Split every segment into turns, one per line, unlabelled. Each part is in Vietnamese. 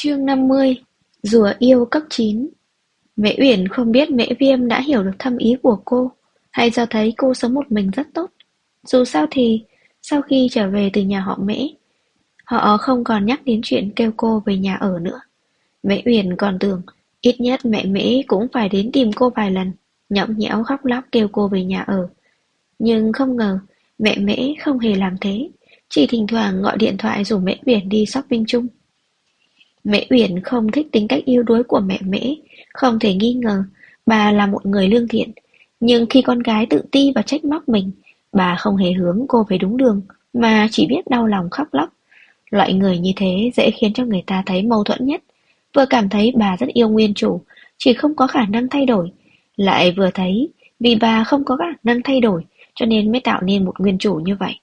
Chương 50. Rùa yêu cấp 9. Mễ Uyển không biết Mễ Viêm đã hiểu được thâm ý của cô, hay do thấy cô sống một mình rất tốt. Dù sao thì, sau khi trở về từ nhà họ Mễ, họ không còn nhắc đến chuyện kêu cô về nhà ở nữa. Mễ Uyển còn tưởng, ít nhất mẹ Mễ cũng phải đến tìm cô vài lần, nhõng nhẽo khóc lóc kêu cô về nhà ở. Nhưng không ngờ, mẹ Mễ không hề làm thế, chỉ thỉnh thoảng gọi điện thoại rủ Mễ Uyển đi shopping chung. Mễ Uyển không thích tính cách yếu đuối của mẹ Mễ, không thể nghi ngờ, bà là một người lương thiện. Nhưng khi con gái tự ti và trách móc mình, bà không hề hướng cô về đúng đường, mà chỉ biết đau lòng khóc lóc. Loại người như thế dễ khiến cho người ta thấy mâu thuẫn nhất. Vừa cảm thấy bà rất yêu nguyên chủ, chỉ không có khả năng thay đổi. Lại vừa thấy, vì bà không có khả năng thay đổi, cho nên mới tạo nên một nguyên chủ như vậy.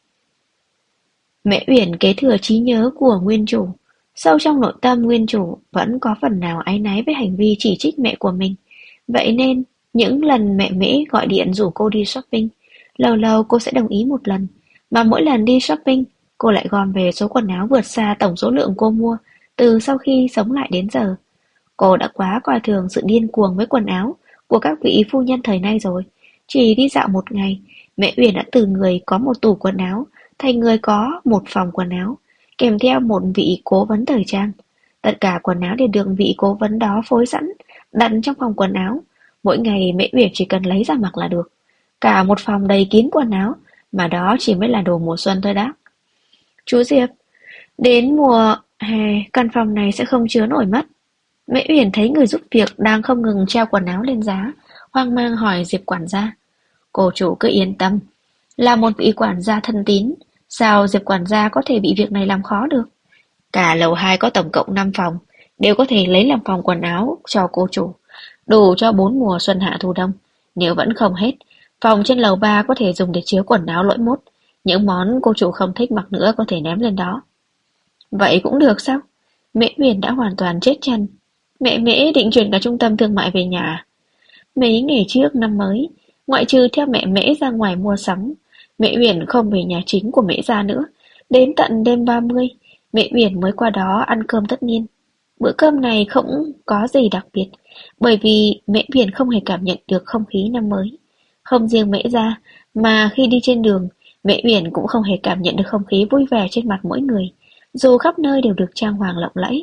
Mễ Uyển kế thừa trí nhớ của nguyên chủ. Sâu trong nội tâm nguyên chủ vẫn có phần nào áy náy với hành vi chỉ trích mẹ của mình. Vậy nên, những lần mẹ Mễ gọi điện rủ cô đi shopping, lâu lâu cô sẽ đồng ý một lần. Mà mỗi lần đi shopping, cô lại gom về số quần áo vượt xa tổng số lượng cô mua từ sau khi sống lại đến giờ. Cô đã quá coi thường sự điên cuồng với quần áo của các vị phu nhân thời nay rồi. Chỉ đi dạo một ngày, mẹ Uyển đã từ người có một tủ quần áo thành người có một phòng quần áo, kèm theo một vị cố vấn thời trang. Tất cả quần áo đều được vị cố vấn đó phối sẵn, đặt trong phòng quần áo. Mỗi ngày mẹ Uyển chỉ cần lấy ra mặc là được. Cả một phòng đầy kín quần áo, mà đó chỉ mới là đồ mùa xuân thôi đó. Chú Diệp, đến mùa hè căn phòng này sẽ không chứa nổi mất. Mẹ Uyển thấy người giúp việc đang không ngừng treo quần áo lên giá, hoang mang hỏi Diệp quản gia. Cô chủ cứ yên tâm, là một vị quản gia thân tín, sao Diệp quản gia có thể bị việc này làm khó được? Cả lầu 2 có tổng cộng 5 phòng, đều có thể lấy làm phòng quần áo cho cô chủ, đủ cho 4 mùa xuân hạ thu đông. Nếu vẫn không hết, phòng trên lầu 3 có thể dùng để chứa quần áo lỗi mốt, những món cô chủ không thích mặc nữa có thể ném lên đó. Vậy cũng được sao? Mễ Uyển đã hoàn toàn chết chân. Mẹ Mễ định chuyển cả trung tâm thương mại về nhà. Mấy ngày trước năm mới, ngoại trừ theo mẹ Mễ ra ngoài mua sắm, mẹ Uyển không về nhà chính của mẹ ra nữa. Đến tận đêm 30, mẹ Uyển mới qua đó ăn cơm tất niên. Bữa cơm này không có gì đặc biệt, bởi vì mẹ Uyển không hề cảm nhận được không khí năm mới. Không riêng mẹ ra, mà khi đi trên đường, mẹ Uyển cũng không hề cảm nhận được không khí vui vẻ trên mặt mỗi người, dù khắp nơi đều được trang hoàng lộng lẫy.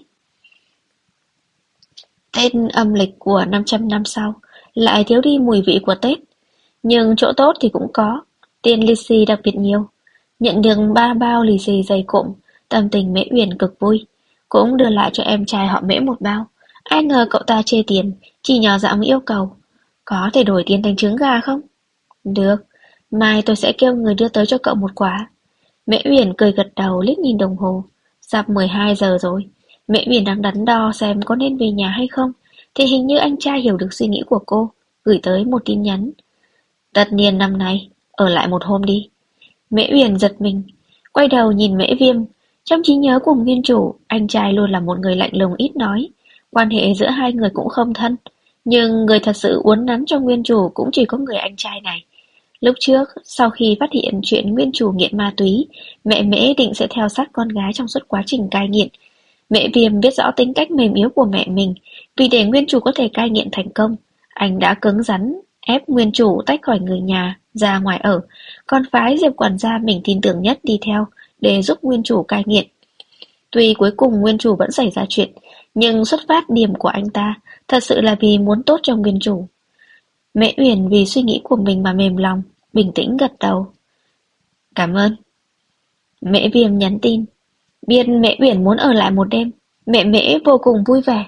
Tết âm lịch của 500 năm sau lại thiếu đi mùi vị của Tết, nhưng chỗ tốt thì cũng có, tiền lì xì đặc biệt nhiều. Nhận được 3 bao lì xì dày cộm, tâm tình Mễ Uyển cực vui, cũng đưa lại cho em trai họ Mễ một bao. Ai ngờ cậu ta chê tiền, chỉ nhỏ giọng yêu cầu, có thể đổi tiền thành trứng gà không? Được, mai tôi sẽ kêu người đưa tới cho cậu một quả. Mễ Uyển cười gật đầu liếc nhìn đồng hồ, sắp 12 giờ rồi. Mễ Uyển đang đắn đo xem có nên về nhà hay không, thì hình như anh trai hiểu được suy nghĩ của cô, gửi tới một tin nhắn. Tất nhiên năm nay, ở lại một hôm đi. Mễ Uyển giật mình, quay đầu nhìn Mễ Viêm. Trong trí nhớ của nguyên chủ, anh trai luôn là một người lạnh lùng ít nói. Quan hệ giữa hai người cũng không thân. Nhưng người thật sự uốn nắn cho nguyên chủ cũng chỉ có người anh trai này. Lúc trước, sau khi phát hiện chuyện nguyên chủ nghiện ma túy, mẹ Mễ định sẽ theo sát con gái trong suốt quá trình cai nghiện. Mễ Viêm biết rõ tính cách mềm yếu của mẹ mình, vì để nguyên chủ có thể cai nghiện thành công, anh đã cứng rắn ép nguyên chủ tách khỏi người nhà, ra ngoài ở, còn phái Diệp quản gia mình tin tưởng nhất đi theo, để giúp nguyên chủ cai nghiện. Tuy cuối cùng nguyên chủ vẫn xảy ra chuyện, nhưng xuất phát điểm của anh ta thật sự là vì muốn tốt cho nguyên chủ. Mẹ Uyển vì suy nghĩ của mình mà mềm lòng, bình tĩnh gật đầu. Cảm ơn. Mẹ Viêm nhắn tin. Biết mẹ Uyển muốn ở lại một đêm, mẹ Mễ vô cùng vui vẻ.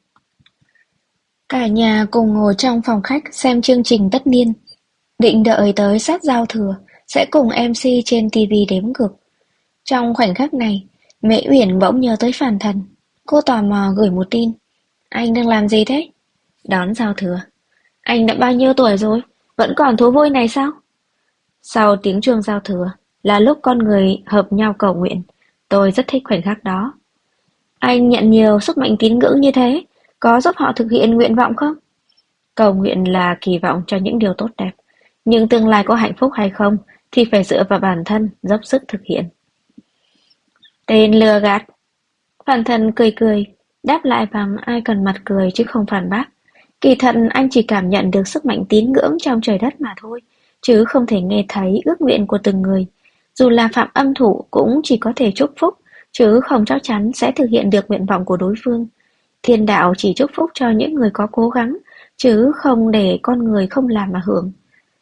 Cả nhà cùng ngồi trong phòng khách xem chương trình tất niên. Định đợi tới sát giao thừa, sẽ cùng MC trên TV đếm ngược. Trong khoảnh khắc này, mẹ Uyển bỗng nhớ tới Phàn Thần. Cô tò mò gửi một tin. Anh đang làm gì thế? Đón giao thừa. Anh đã bao nhiêu tuổi rồi? Vẫn còn thú vui này sao? Sau tiếng chuông giao thừa, là lúc con người hợp nhau cầu nguyện. Tôi rất thích khoảnh khắc đó. Anh nhận nhiều sức mạnh tín ngưỡng như thế, có giúp họ thực hiện nguyện vọng không? Cầu nguyện là kỳ vọng cho những điều tốt đẹp, nhưng tương lai có hạnh phúc hay không thì phải dựa vào bản thân dốc sức thực hiện. Tên lừa gạt. Phàn Thần cười cười, đáp lại bằng ai cần mặt cười chứ không phản bác. Kỳ thật anh chỉ cảm nhận được sức mạnh tín ngưỡng trong trời đất mà thôi, chứ không thể nghe thấy ước nguyện của từng người. Dù là phạm âm thủ cũng chỉ có thể chúc phúc, chứ không chắc chắn sẽ thực hiện được nguyện vọng của đối phương. Thiên đạo chỉ chúc phúc cho những người có cố gắng, chứ không để con người không làm mà hưởng.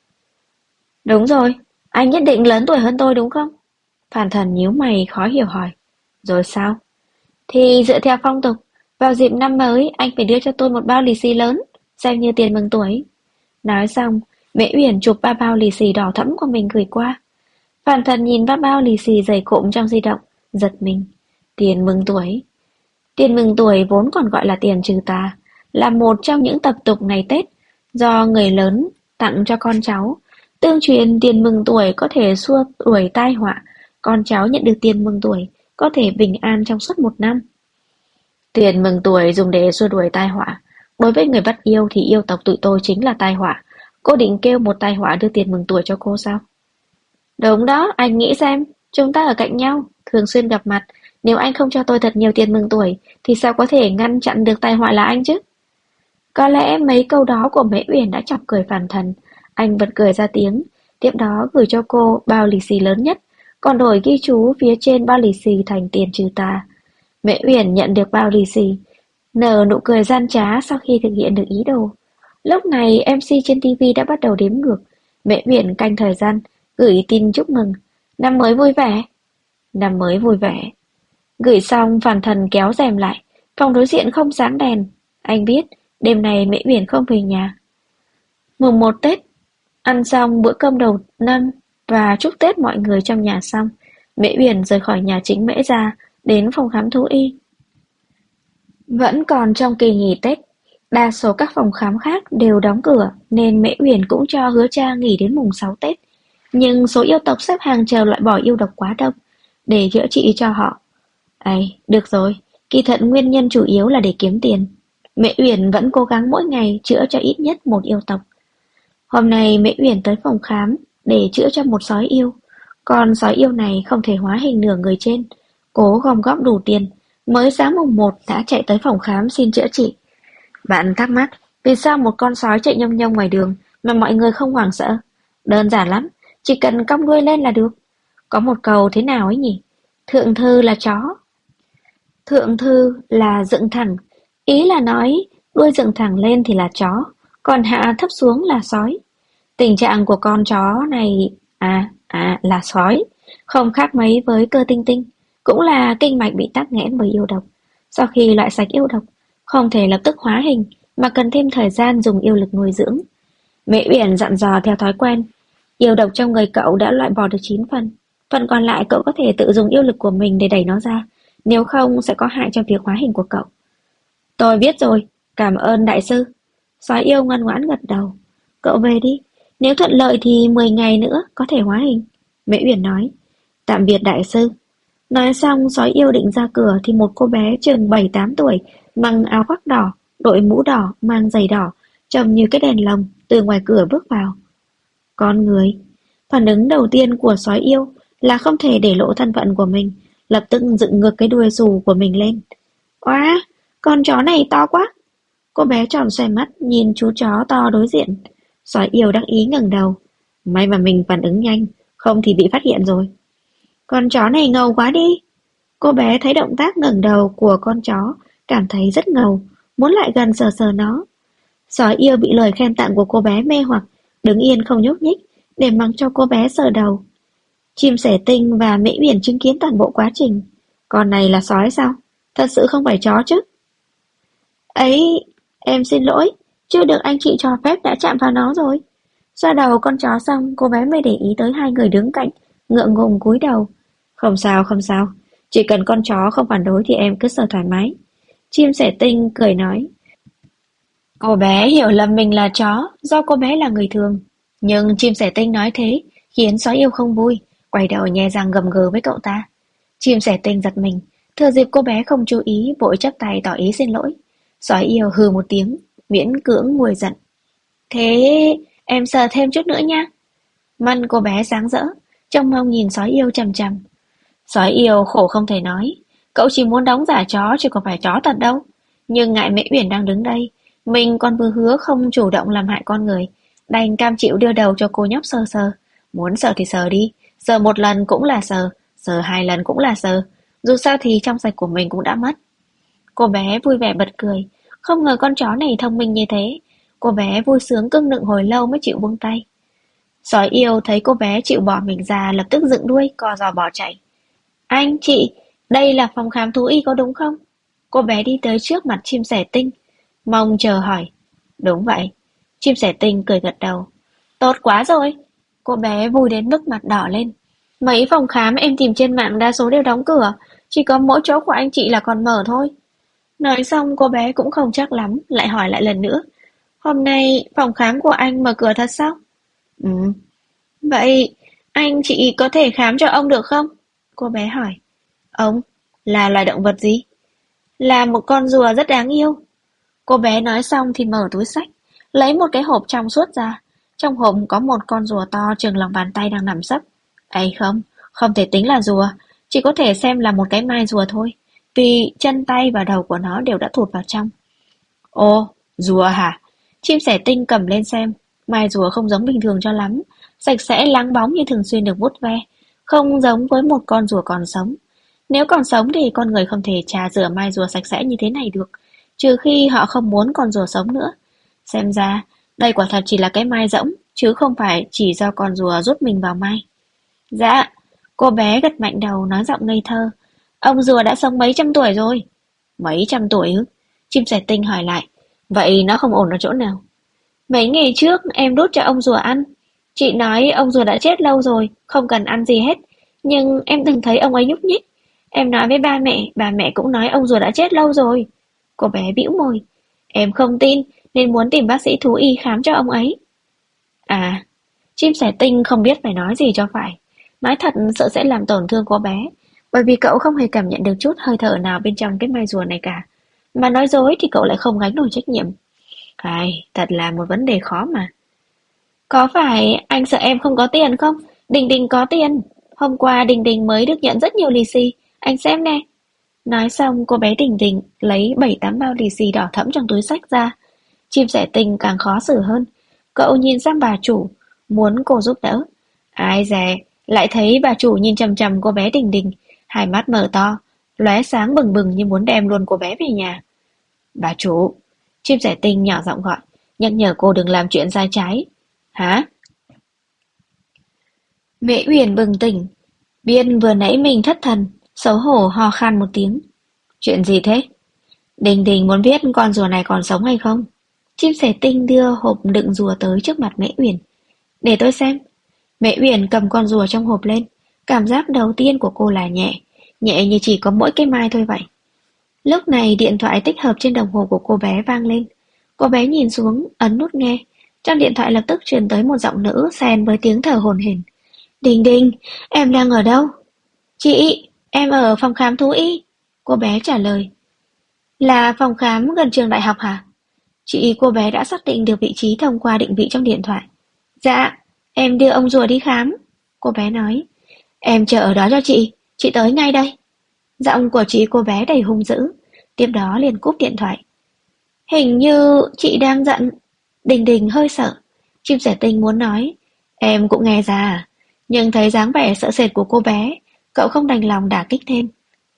Đúng rồi, anh nhất định lớn tuổi hơn tôi đúng không? Phàn Thần nhíu mày khó hiểu hỏi. Rồi sao? Thì dựa theo phong tục, vào dịp năm mới anh phải đưa cho tôi một bao lì xì lớn, xem như tiền mừng tuổi. Nói xong, Mễ Uyển chụp ba bao lì xì đỏ thẫm của mình gửi qua. Phàn Thần nhìn ba bao lì xì dày cộm trong di động, giật mình. Tiền mừng tuổi. Tiền mừng tuổi vốn còn gọi là tiền trừ tà, là một trong những tập tục ngày Tết do người lớn tặng cho con cháu. Tương truyền tiền mừng tuổi có thể xua đuổi tai họa, con cháu nhận được tiền mừng tuổi có thể bình an trong suốt một năm. Tiền mừng tuổi dùng để xua đuổi tai họa. Đối với người bắt yêu thì yêu tộc tụi tôi chính là tai họa. Cô định kêu một tai họa đưa tiền mừng tuổi cho cô sao? Đúng đó, anh nghĩ xem, chúng ta ở cạnh nhau, thường xuyên gặp mặt. Nếu anh không cho tôi thật nhiều tiền mừng tuổi, thì sao có thể ngăn chặn được tai họa là anh chứ? Có lẽ mấy câu đó của Mễ Uyển đã chọc cười Phàn Thần. Anh bật cười ra tiếng, tiếp đó gửi cho cô bao lì xì lớn nhất, còn đổi ghi chú phía trên bao lì xì thành tiền trừ tà. Mễ Uyển nhận được bao lì xì, nở nụ cười gian trá sau khi thực hiện được ý đồ. Lúc này MC trên TV đã bắt đầu đếm ngược. Mễ Uyển canh thời gian, gửi tin chúc mừng. Năm mới vui vẻ. Năm mới vui vẻ. Gửi xong Phàn Thần kéo rèm lại. Phòng đối diện không sáng đèn. Anh biết đêm nay Mễ Uyển không về nhà. Mùng 1 Tết, ăn xong bữa cơm đầu năm và chúc Tết mọi người trong nhà xong, Mễ Uyển rời khỏi nhà chính Mễ ra, đến phòng khám thú y. Vẫn còn trong kỳ nghỉ Tết, đa số các phòng khám khác đều đóng cửa nên Mễ Uyển cũng cho Hứa Cha nghỉ đến mùng 6 Tết. Nhưng số yêu tộc xếp hàng chờ loại bỏ yêu độc quá đông để chữa trị cho họ. Ấy, được rồi, kỳ thật nguyên nhân chủ yếu là để kiếm tiền. Mễ Uyển vẫn cố gắng mỗi ngày chữa cho ít nhất một yêu tộc. Hôm nay Mễ Uyển tới phòng khám để chữa cho một sói yêu. Còn sói yêu này không thể hóa hình nửa người trên. Cố gom góp đủ tiền, mới sáng mùng 1 đã chạy tới phòng khám xin chữa trị. Bạn thắc mắc, vì sao một con sói chạy nhông nhông ngoài đường mà mọi người không hoảng sợ? Đơn giản lắm, chỉ cần cong đuôi lên là được. Có một câu thế nào ấy nhỉ? Thượng thư là chó. Thượng thư là dựng thẳng, ý là nói đuôi dựng thẳng lên thì là chó, còn hạ thấp xuống là sói. Tình trạng của con chó này, là sói, không khác mấy với cơ tinh tinh, cũng là kinh mạch bị tắc nghẽn bởi yêu độc. Sau khi loại sạch yêu độc, không thể lập tức hóa hình, mà cần thêm thời gian dùng yêu lực nuôi dưỡng. Mẹ Uyển dặn dò theo thói quen, yêu độc trong người cậu đã loại bỏ được 9 phần, phần còn lại cậu có thể tự dùng yêu lực của mình để đẩy nó ra, nếu không sẽ có hại cho việc hóa hình của cậu. Tôi biết rồi, cảm ơn đại sư. Sói yêu ngoan ngoãn gật đầu. Cậu về đi, nếu thuận lợi thì 10 ngày nữa có thể hóa hình. Mễ Uyển nói, tạm biệt đại sư. Nói xong sói yêu định ra cửa thì một cô bé chừng 7-8 tuổi, mặc áo khoác đỏ, đội mũ đỏ, mang giày đỏ, trông như cái đèn lồng, từ ngoài cửa bước vào. Con người. Phản ứng đầu tiên của sói yêu là không thể để lộ thân phận của mình, lập tức dựng ngược cái đuôi xù của mình lên. Oa, con chó này to quá. Cô bé tròn xoe mắt nhìn chú chó to đối diện. Sói yêu đắc ý ngẩng đầu. May mà mình phản ứng nhanh, không thì bị phát hiện rồi. Con chó này ngầu quá đi. Cô bé thấy động tác ngẩng đầu của con chó, cảm thấy rất ngầu, muốn lại gần sờ sờ nó. Sói yêu bị lời khen tặng của cô bé mê hoặc, đứng yên không nhúc nhích, để mặc cho cô bé sờ đầu. Chim sẻ tinh và Mễ Uyển chứng kiến toàn bộ quá trình. Con này là sói sao? Thật sự không phải chó chứ? Ấy, em xin lỗi, chưa được anh chị cho phép đã chạm vào nó rồi. Xoa đầu con chó xong, cô bé mới để ý tới hai người đứng cạnh, ngượng ngùng cúi đầu. Không sao, không sao, chỉ cần con chó không phản đối thì em cứ sờ thoải mái. Chim sẻ tinh cười nói. Cô bé hiểu lầm mình là chó, do cô bé là người thường. Nhưng chim sẻ tinh nói thế, khiến sói yêu không vui, quay đầu nhe răng gầm gừ với cậu ta. Chim sẻ tinh giật mình, thừa dịp cô bé không chú ý, vội chắp tay tỏ ý xin lỗi. Sói yêu hừ một tiếng, miễn cưỡng nguôi giận. Thế em sờ thêm chút nữa nha. Mắt cô bé sáng rỡ, trông mong nhìn sói yêu chằm chằm. Sói yêu khổ không thể nói, cậu chỉ muốn đóng giả chó chứ không phải chó thật đâu. Nhưng ngại Mễ Uyển đang đứng đây, mình còn vừa hứa không chủ động làm hại con người, đành cam chịu đưa đầu cho cô nhóc sờ sờ. Muốn sờ thì sờ đi, sờ một lần cũng là sờ, sờ hai lần cũng là sờ, dù sao thì trong sạch của mình cũng đã mất. Cô bé vui vẻ bật cười, không ngờ con chó này thông minh như thế. Cô bé vui sướng cưng nựng hồi lâu mới chịu buông tay. Sói yêu thấy cô bé chịu bỏ mình ra lập tức dựng đuôi co giò bỏ chạy. Anh, chị, đây là phòng khám thú y có đúng không? Cô bé đi tới trước mặt chim sẻ tinh, mong chờ hỏi. Đúng vậy. Chim sẻ tinh cười gật đầu. Tốt quá rồi. Cô bé vui đến mức mặt đỏ lên. Mấy phòng khám em tìm trên mạng đa số đều đóng cửa, chỉ có mỗi chỗ của anh chị là còn mở thôi. Nói xong cô bé cũng không chắc lắm, lại hỏi lại lần nữa. Hôm nay phòng khám của anh mở cửa thật sao? Ừ. Vậy anh chị có thể khám cho ông được không? Cô bé hỏi. Ông? Là loài động vật gì? Là một con rùa rất đáng yêu. Cô bé nói xong thì mở túi xách, lấy một cái hộp trong suốt ra. Trong hộp có một con rùa to chừng lòng bàn tay đang nằm sấp. Ấy không, không thể tính là rùa, chỉ có thể xem là một cái mai rùa thôi, vì chân tay và đầu của nó đều đã thụt vào trong. Ồ, rùa hả? Chim sẻ tinh cầm lên xem, mai rùa không giống bình thường cho lắm, sạch sẽ láng bóng như thường xuyên được vuốt ve, không giống với một con rùa còn sống. Nếu còn sống thì con người không thể chà rửa mai rùa sạch sẽ như thế này được, trừ khi họ không muốn con rùa sống nữa. Xem ra, đây quả thật chỉ là cái mai rỗng, chứ không phải chỉ do con rùa rút mình vào mai. Dạ, cô bé gật mạnh đầu nói giọng ngây thơ. Ông rùa đã sống mấy trăm tuổi rồi. Mấy trăm tuổi ư? Chim sẻ tinh hỏi lại. Vậy nó không ổn ở chỗ nào? Mấy ngày trước em đút cho ông rùa ăn. Chị nói ông rùa đã chết lâu rồi, không cần ăn gì hết. Nhưng em từng thấy ông ấy nhúc nhích. Em nói với ba mẹ cũng nói ông rùa đã chết lâu rồi. Cô bé bĩu môi. Em không tin, nên muốn tìm bác sĩ thú y khám cho ông ấy. À, chim sẻ tinh không biết phải nói gì cho phải. Nói thật sợ sẽ làm tổn thương cô bé, bởi vì cậu không hề cảm nhận được chút hơi thở nào bên trong cái mai rùa này cả. Mà nói dối thì cậu lại không gánh nổi trách nhiệm. Thật là một vấn đề khó mà. Có phải anh sợ em không có tiền không? Đình Đình có tiền. Hôm qua Đình Đình mới được nhận rất nhiều lì xì. Anh xem nè. Nói xong cô bé Đình Đình lấy 7-8 bao lì xì đỏ thẫm trong túi xách ra. Chim sẻ tinh càng khó xử hơn. Cậu nhìn sang bà chủ, muốn cô giúp đỡ. Ai dè, lại thấy bà chủ nhìn chằm chằm cô bé Đình Đình, hai mắt mở to, lóe sáng bừng bừng như muốn đem luôn cô bé về nhà. Bà chủ, chim sẻ tinh nhỏ giọng gọi, nhắc nhở cô đừng làm chuyện sai trái. Hả? Mễ Uyển bừng tỉnh, Biên vừa nãy mình thất thần, xấu hổ ho khan một tiếng. Chuyện gì thế? Đình Đình muốn biết con rùa này còn sống hay không? Chim sẻ tinh đưa hộp đựng rùa tới trước mặt Mễ Uyển. Để tôi xem. Mễ Uyển cầm con rùa trong hộp lên. Cảm giác đầu tiên của cô là nhẹ, nhẹ như chỉ có mỗi cái mai thôi vậy. Lúc này điện thoại tích hợp trên đồng hồ của cô bé vang lên. Cô bé nhìn xuống, ấn nút nghe. Trong điện thoại lập tức truyền tới một giọng nữ xen với tiếng thở hổn hển. Đình Đình, em đang ở đâu? Chị, em ở phòng khám thú y. Cô bé trả lời. Là phòng khám gần trường đại học hả? Cô bé đã xác định được vị trí thông qua định vị trong điện thoại. Dạ, em đưa ông rùa đi khám. Cô bé nói. Em chờ ở đó cho chị tới ngay đây. Giọng của cô bé đầy hung dữ, tiếp đó liền cúp điện thoại. Hình như chị đang giận. Đình Đình hơi sợ. Chim sẻ tinh muốn nói. Em cũng nghe ra à? Nhưng thấy dáng vẻ sợ sệt của cô bé, cậu không đành lòng đả kích thêm.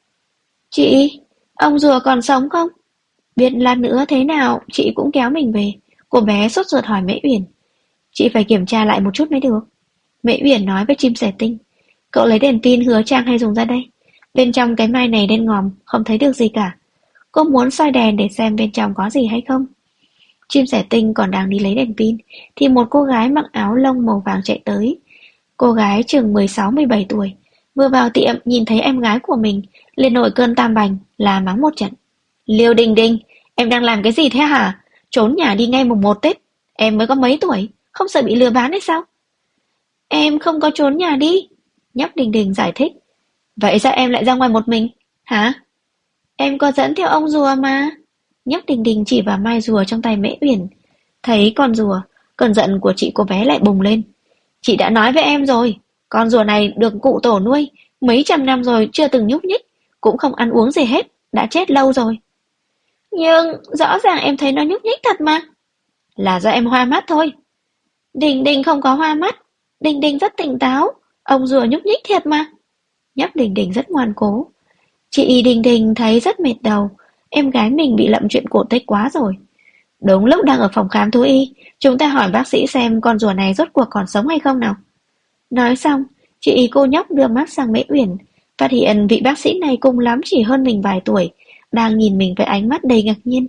Chị, ông rùa còn sống không? Biết lát nữa thế nào chị cũng kéo mình về. Cô bé sốt ruột hỏi Mễ Uyển. Chị phải kiểm tra lại một chút mới được. Mễ Uyển nói với chim sẻ tinh. Cậu lấy đèn pin hứa Trang hay dùng ra đây. Bên trong cái mai này đen ngòm, không thấy được gì cả. Cô muốn soi đèn để xem bên trong có gì hay không. Chim sẻ tinh còn đang đi lấy đèn pin, thì một cô gái mặc áo lông màu vàng chạy tới. Cô gái chừng 16-17 tuổi, vừa vào tiệm nhìn thấy em gái của mình, liền nổi cơn tam bành, la mắng một trận. Liêu Đình Đình, em đang làm cái gì thế hả? Trốn nhà đi ngay mùng 1 Tết. Em mới có mấy tuổi, không sợ bị lừa bán hay sao? Em không có trốn nhà đi. Nhóc Đình Đình giải thích. Vậy sao em lại ra ngoài một mình? Hả? Em có dẫn theo ông rùa mà. Nhóc Đình Đình chỉ vào mai rùa trong tay Mễ Uyển. Thấy con rùa, cơn giận của cô bé lại bùng lên. Chị đã nói với em rồi, con rùa này được cụ tổ nuôi, mấy trăm năm rồi chưa từng nhúc nhích, cũng không ăn uống gì hết, đã chết lâu rồi. Nhưng rõ ràng em thấy nó nhúc nhích thật mà. Là do em hoa mắt thôi. Đình Đình không có hoa mắt. Đình Đình rất tỉnh táo. Ông rùa nhúc nhích thiệt mà. Nhóc Đình Đình rất ngoan cố. Chị Đình Đình thấy rất mệt đầu. Em gái mình bị lậm chuyện cổ tích quá rồi. Đúng lúc đang ở phòng khám thú y, chúng ta hỏi bác sĩ xem con rùa này rốt cuộc còn sống hay không nào. Nói xong, chị cô nhóc đưa mắt sang Mễ Uyển, phát hiện vị bác sĩ này cùng lắm chỉ hơn mình vài tuổi, đang nhìn mình với ánh mắt đầy ngạc nhiên.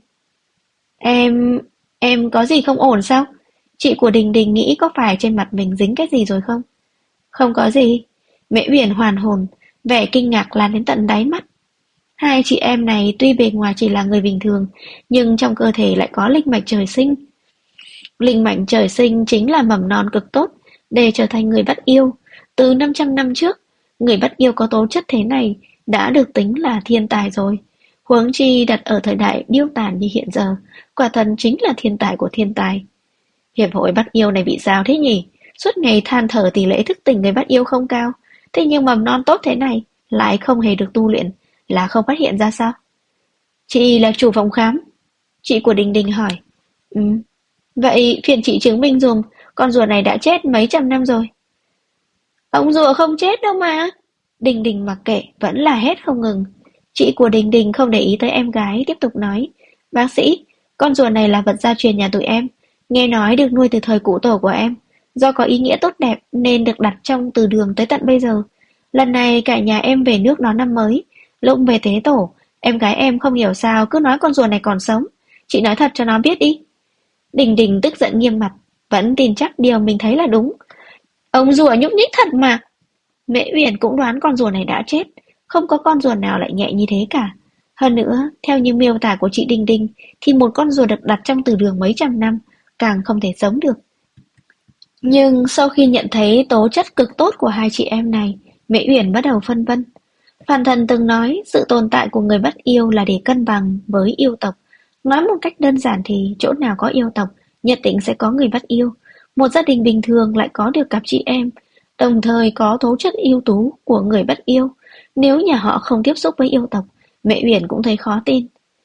Em có gì không ổn sao? Chị của Đình Đình nghĩ có phải trên mặt mình dính cái gì rồi không? Không có gì. Mễ Uyển hoàn hồn, vẻ kinh ngạc lan đến tận đáy mắt. Hai chị em này tuy bề ngoài chỉ là người bình thường, nhưng trong cơ thể lại có linh mạch trời sinh. Linh mạch trời sinh chính là mầm non cực tốt để trở thành người bắt yêu. Từ 500 năm trước, người bắt yêu có tố chất thế này đã được tính là thiên tài rồi. Huống chi đặt ở thời đại điêu tàn như hiện giờ, quả thần chính là thiên tài của thiên tài. Hiệp hội bắt yêu này bị sao thế nhỉ? Suốt ngày than thở tỷ lệ thức tỉnh người bắt yêu không cao. Thế nhưng mầm non tốt thế này lại không hề được tu luyện, là không phát hiện ra sao? Chị là chủ phòng khám. Chị của Đình Đình hỏi. Ừ. Vậy phiền chị chứng minh dùm, con rùa này đã chết mấy trăm năm rồi. Ông rùa không chết đâu mà. Đình Đình mặc kệ, vẫn là hét không ngừng. Chị của Đình Đình không để ý tới em gái, tiếp tục nói. Bác sĩ, con rùa này là vật gia truyền nhà tụi em. Nghe nói được nuôi từ thời cụ tổ của em. Do có ý nghĩa tốt đẹp nên được đặt trong từ đường tới tận bây giờ. Lần này cả nhà em về nước đón năm mới. Lúc về tế tổ, em gái em không hiểu sao cứ nói con rùa này còn sống. Chị nói thật cho nó biết đi. Đình Đình tức giận nghiêm mặt, vẫn tin chắc điều mình thấy là đúng. Ông rùa nhúc nhích thật mà. Mễ Uyển cũng đoán con rùa này đã chết, không có con rùa nào lại nhẹ như thế cả. Hơn nữa, theo như miêu tả của chị Đình Đình, thì một con rùa được đặt trong từ đường mấy trăm năm, càng không thể sống được. Nhưng sau khi nhận thấy tố chất cực tốt của hai chị em này, Mễ Uyển bắt đầu phân vân. Phàn Thần từng nói sự tồn tại của người bắt yêu là để cân bằng với yêu tộc. Nói một cách đơn giản thì chỗ nào có yêu tộc, nhất định sẽ có người bắt yêu. Một gia đình bình thường lại có được cặp chị em, đồng thời có tố chất ưu tú của người bắt yêu. Nếu nhà họ không tiếp xúc với yêu tộc, Mẹ Uyển cũng thấy khó tin.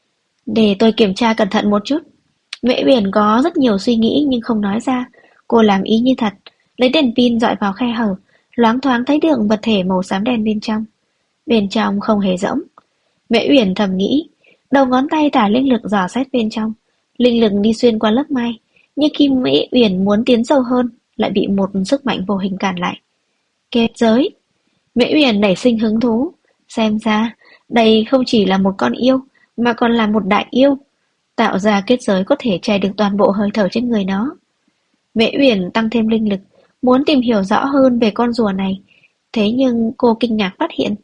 Để tôi kiểm tra cẩn thận một chút. Mẹ Uyển có rất nhiều suy nghĩ nhưng không nói ra. Cô làm ý như thật, lấy đèn pin dọi vào khe hở, loáng thoáng thấy được vật thể màu xám đen bên trong. Bên trong không hề rỗng. Mẹ Uyển thầm nghĩ, đầu ngón tay tả linh lực dò xét bên trong. Linh lực đi xuyên qua lớp mai, nhưng khi Mẹ Uyển muốn tiến sâu hơn, lại bị một sức mạnh vô hình cản lại. Kết giới. Mẹ Uyển nảy sinh hứng thú. Xem ra, đây không chỉ là một con yêu, mà còn là một đại yêu. Tạo ra kết giới có thể che được toàn bộ hơi thở trên người nó. Mẹ Uyển tăng thêm linh lực, muốn tìm hiểu rõ hơn về con rùa này. Thế nhưng cô kinh ngạc phát hiện,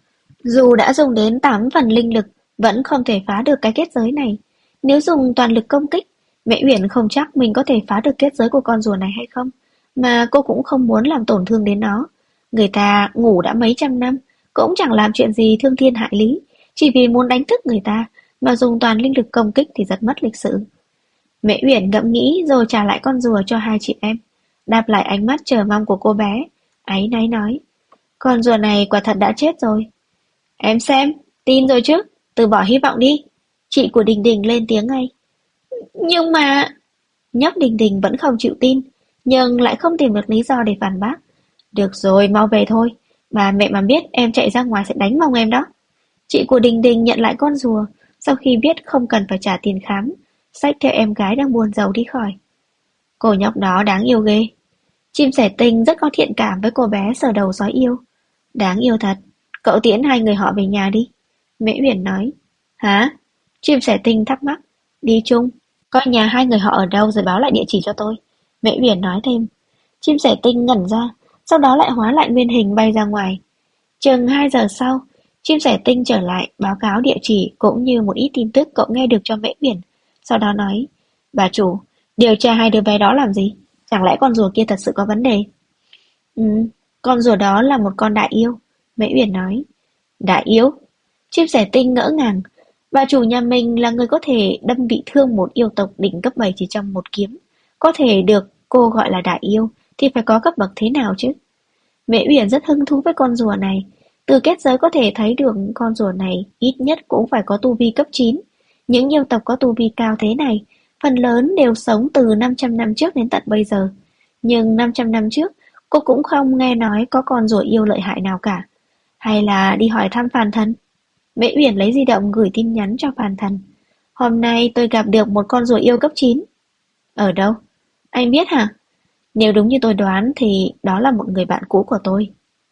dù đã dùng đến 8 phần linh lực, vẫn không thể phá được cái kết giới này. Nếu dùng toàn lực công kích, Mẹ Uyển không chắc mình có thể phá được kết giới của con rùa này hay không, mà cô cũng không muốn làm tổn thương đến nó. Người ta ngủ đã mấy trăm năm, cũng chẳng làm chuyện gì thương thiên hại lý, chỉ vì muốn đánh thức người ta, mà dùng toàn linh lực công kích thì rất mất lịch sự. Mẹ Uyển ngẫm nghĩ rồi trả lại con rùa cho hai chị em, đáp lại ánh mắt chờ mong của cô bé, áy náy nói, con rùa này quả thật đã chết rồi. Em xem, tin rồi chứ, từ bỏ hy vọng đi. Chị của Đình Đình lên tiếng ngay. Nhưng mà... Nhóc Đình Đình vẫn không chịu tin, nhưng lại không tìm được lý do để phản bác. Được rồi, mau về thôi. Bà mẹ mà biết em chạy ra ngoài sẽ đánh mông em đó. Chị của Đình Đình nhận lại con rùa, sau khi biết không cần phải trả tiền khám, xách theo em gái đang buồn rầu đi khỏi. Cô nhóc đó đáng yêu ghê. Chim sẻ tinh rất có thiện cảm với cô bé sờ đầu sói yêu. Đáng yêu thật. Cậu tiễn hai người họ về nhà đi. Mễ Uyển nói. Hả? Chim sẻ tinh thắc mắc. Đi chung. Coi nhà hai người họ ở đâu rồi báo lại địa chỉ cho tôi. Mễ Uyển nói thêm. Chim sẻ tinh ngẩn ra, sau đó lại hóa lại nguyên hình bay ra ngoài. Chừng 2 giờ sau, chim sẻ tinh trở lại báo cáo địa chỉ cũng như một ít tin tức cậu nghe được cho Mễ Uyển. Sau đó nói. Bà chủ, điều tra hai đứa bé đó làm gì? Chẳng lẽ con rùa kia thật sự có vấn đề? Ừ, con rùa đó là một con đại yêu. Mễ Uyển nói. Đại yêu? Chim sẻ tinh ngỡ ngàng. Bà chủ nhà mình là người có thể đâm bị thương một yêu tộc đỉnh cấp 7 chỉ trong một kiếm. Có thể được cô gọi là đại yêu thì phải có cấp bậc thế nào chứ? Mễ Uyển rất hứng thú với con rùa này. Từ kết giới có thể thấy được con rùa này ít nhất cũng phải có tu vi cấp 9. Những yêu tộc có tu vi cao thế này, phần lớn đều sống từ 500 năm trước đến tận bây giờ. Nhưng 500 năm trước, cô cũng không nghe nói có con rùa yêu lợi hại nào cả. Hay là đi hỏi thăm Phàn Thần? Mễ Uyển lấy di động gửi tin nhắn cho Phàn Thần. Hôm nay tôi gặp được một con rùa yêu cấp 9. Ở đâu? Anh biết hả? Nếu đúng như tôi đoán thì đó là một người bạn cũ của tôi.